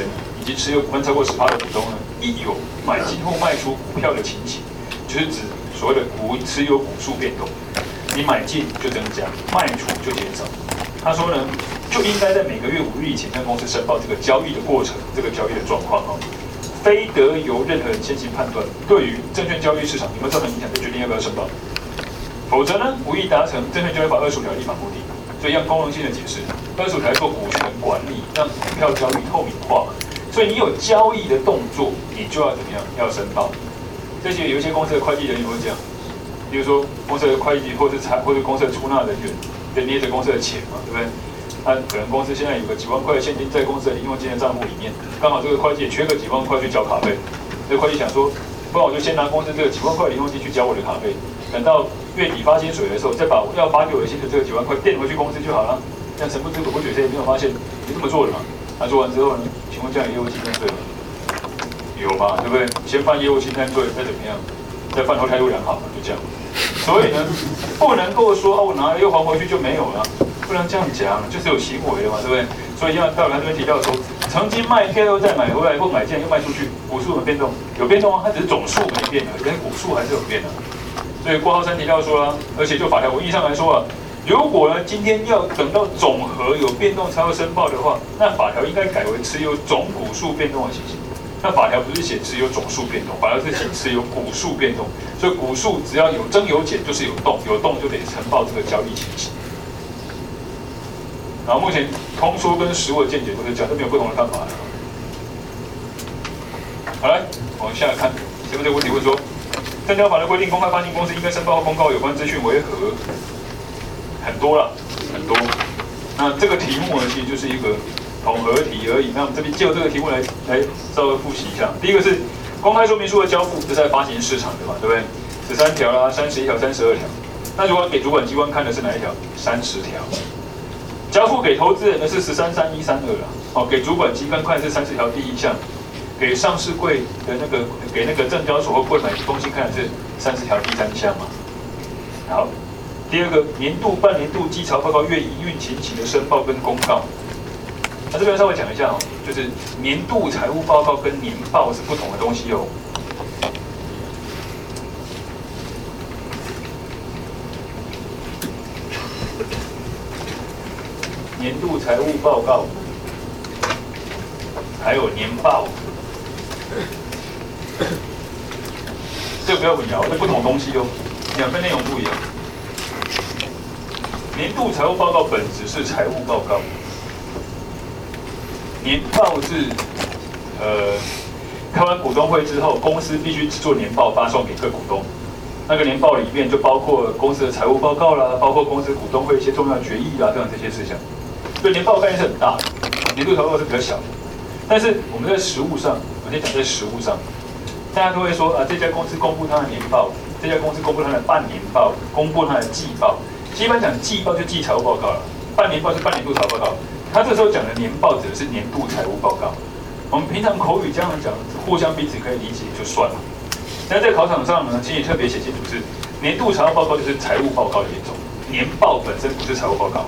及持有股份超过十趴的股东呢，一有买进或卖出股票的情形，就是指所谓的股持有股数变动。你买进就增加，卖出就减少。他说呢，就应该在每个月五日以前向公司申报这个交易的过程，这个交易的状况哦，非得由任何人先行判断对于证券交易市场有没有造成影响，就决定要不要申报。否则呢，无意达成证券交易法二十五条立法目的。所以要功能性的解释，二十五条做股权管理，让股票交易透明化。所以你有交易的动作，你就要怎么样？要申报。这些有一些公司的会计人员会这样。比如说，公司的会计或是财或者公司的出纳人员，得捏着公司的钱嘛，对不对？那可能公司现在有个几万块的现金在公司的零用金的账户里面，刚好这个会计也缺个几万块去缴卡费，这个会计想说，不然我就先拿公司这个几万块零用金去缴我的卡费，等到月底发薪水的时候，再把要发给我的薪水这个几万块垫回去公司就好了。这样神不知鬼不觉，谁也没有发现你这么做的嘛？那做完之后呢？请问这样业务清单对吗？有嘛，对不对？先犯业务清单罪，再怎么样？再饭后态度良好嘛，就这样。所以呢，不能够说哦，我拿了又还回去就没有了，不能这样讲，就是有行为的嘛，对不对？所以像道理他这边提到说，曾经卖掉又再买回来，或买进又卖出去，股数有变动，有变动啊，它只是总数没变而已，但是股数还是有变的。所以郭浩山提到说啊，而且就法条文义上来说啊，如果呢今天要等到总和有变动才要申报的话，那法条应该改为持有总股数变动的情形。那法条不是写持有总数变动，法条是写持有股数变动。所以股数只要有增有减，就是有动，有动就得申报这个交易情形。然后目前通说跟实务的见解都是讲，都没有不同的看法。好来，我们下来看这边这个问题问说，证交法的规定，公开发行公司应该申报公告有关资讯为何？很多了，很多。那这个题目呢，其实就是一个统合题而已。那我们这边就这个题目来来稍微复习一下。第一个是公开说明书的交付，这是在发行市场的嘛，对不对？十三条啦，三十一条、三十二条。那如果给主管机关看的是哪一条？三十条。交付给投资人的是十三、三一、三二啦。哦，给主管机关看的是三十条第一项。给上市柜的那个给那个证交所或柜买中心看的是三十条第三项嘛。好。第二个，年度、半年度、季财报告、月营运情形的申报跟公告。那这边稍微讲一下哦，就是年度财务报告跟年报是不同的东西哦。年度财务报告还有年报，这个不要混淆，这不同东西哦，两份内容不一样。年度财务报告本质是财务报告，年报是呃开完股东会之后，公司必须制作年报发送给各股东。那个年报里面就包括公司的财务报告啦，包括公司股东会一些重要决议啦等等这些事项。所以年报概念是很大的，年度财务报告是比较小的。但是我们在实务上，我先讲在实务上，大家都会说啊，这家公司公布它的年报，这家公司公布它的半年报，公布它的季报。基本讲季报就季财务报告了，半年报是半年度财务报告。他这时候讲的年报指的是年度财务报告。我们平常口语这样讲，互相彼此可以理解就算了。但在考场上呢，请你特别写清楚是年度财务报告就是财务报告的一种，年报本身不是财务报告。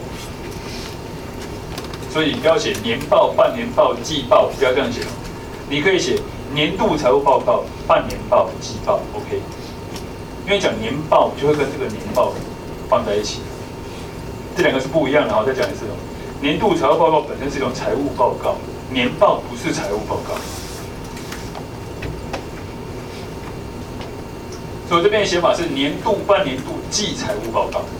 所以不要写年报、半年报、季报，不要这样写。你可以写年度财务报告、半年报、季报 ，OK。因为讲年报就会跟这个年报放在一起，这两个是不一样的。好，再讲一次哦。年度财务报告本身是一种财务报告，年报不是财务报告。所以我这边的写法是年度、半年度、季财务报告，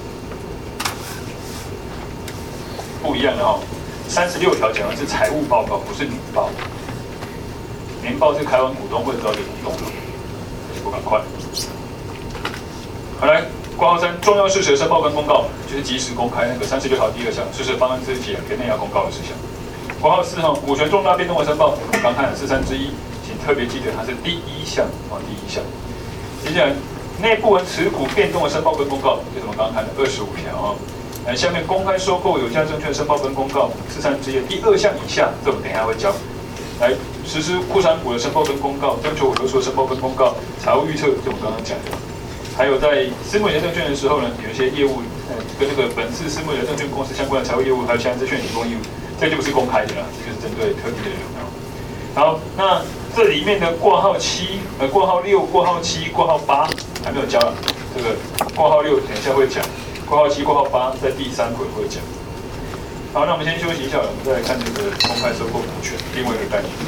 不一样的哦。三十六条讲的是财务报告，不是年报。年报是开完股东会之后给股东的，不赶快。好来。挂号三，重要事实的申报跟公告，就是及时公开那个三十六条第二项事实方案之前两天内要公告的事项。挂号四号，股权重大变动的申报，刚看了四三之一，请特别记得它是第一项啊，第一项。接下来，内部人持股变动的申报跟公告，就是我们刚刚看的二十五条啊。来，下面公开收购有价证券申报跟公告，四三之一第二项以下，这我们等一下会教。来，实施库存股的申报跟公告，征求委托书的申报跟公告，财务预测，就我们刚刚讲的。还有在私募有限证券的时候呢，有一些业务，呃，跟那个本次私募有限证券公司相关的财务业务，还有相关资讯提供义务，这就不是公开的啦，这就是针对特定的人啊。 好，那这里面的挂号七、呃挂号六、挂号七、挂号八还没有教了，这个挂号六等一下会讲，挂号七、挂号八在第三回会讲。好，那我们先休息一下，我们再来看这个公开收购股权另外一个概念。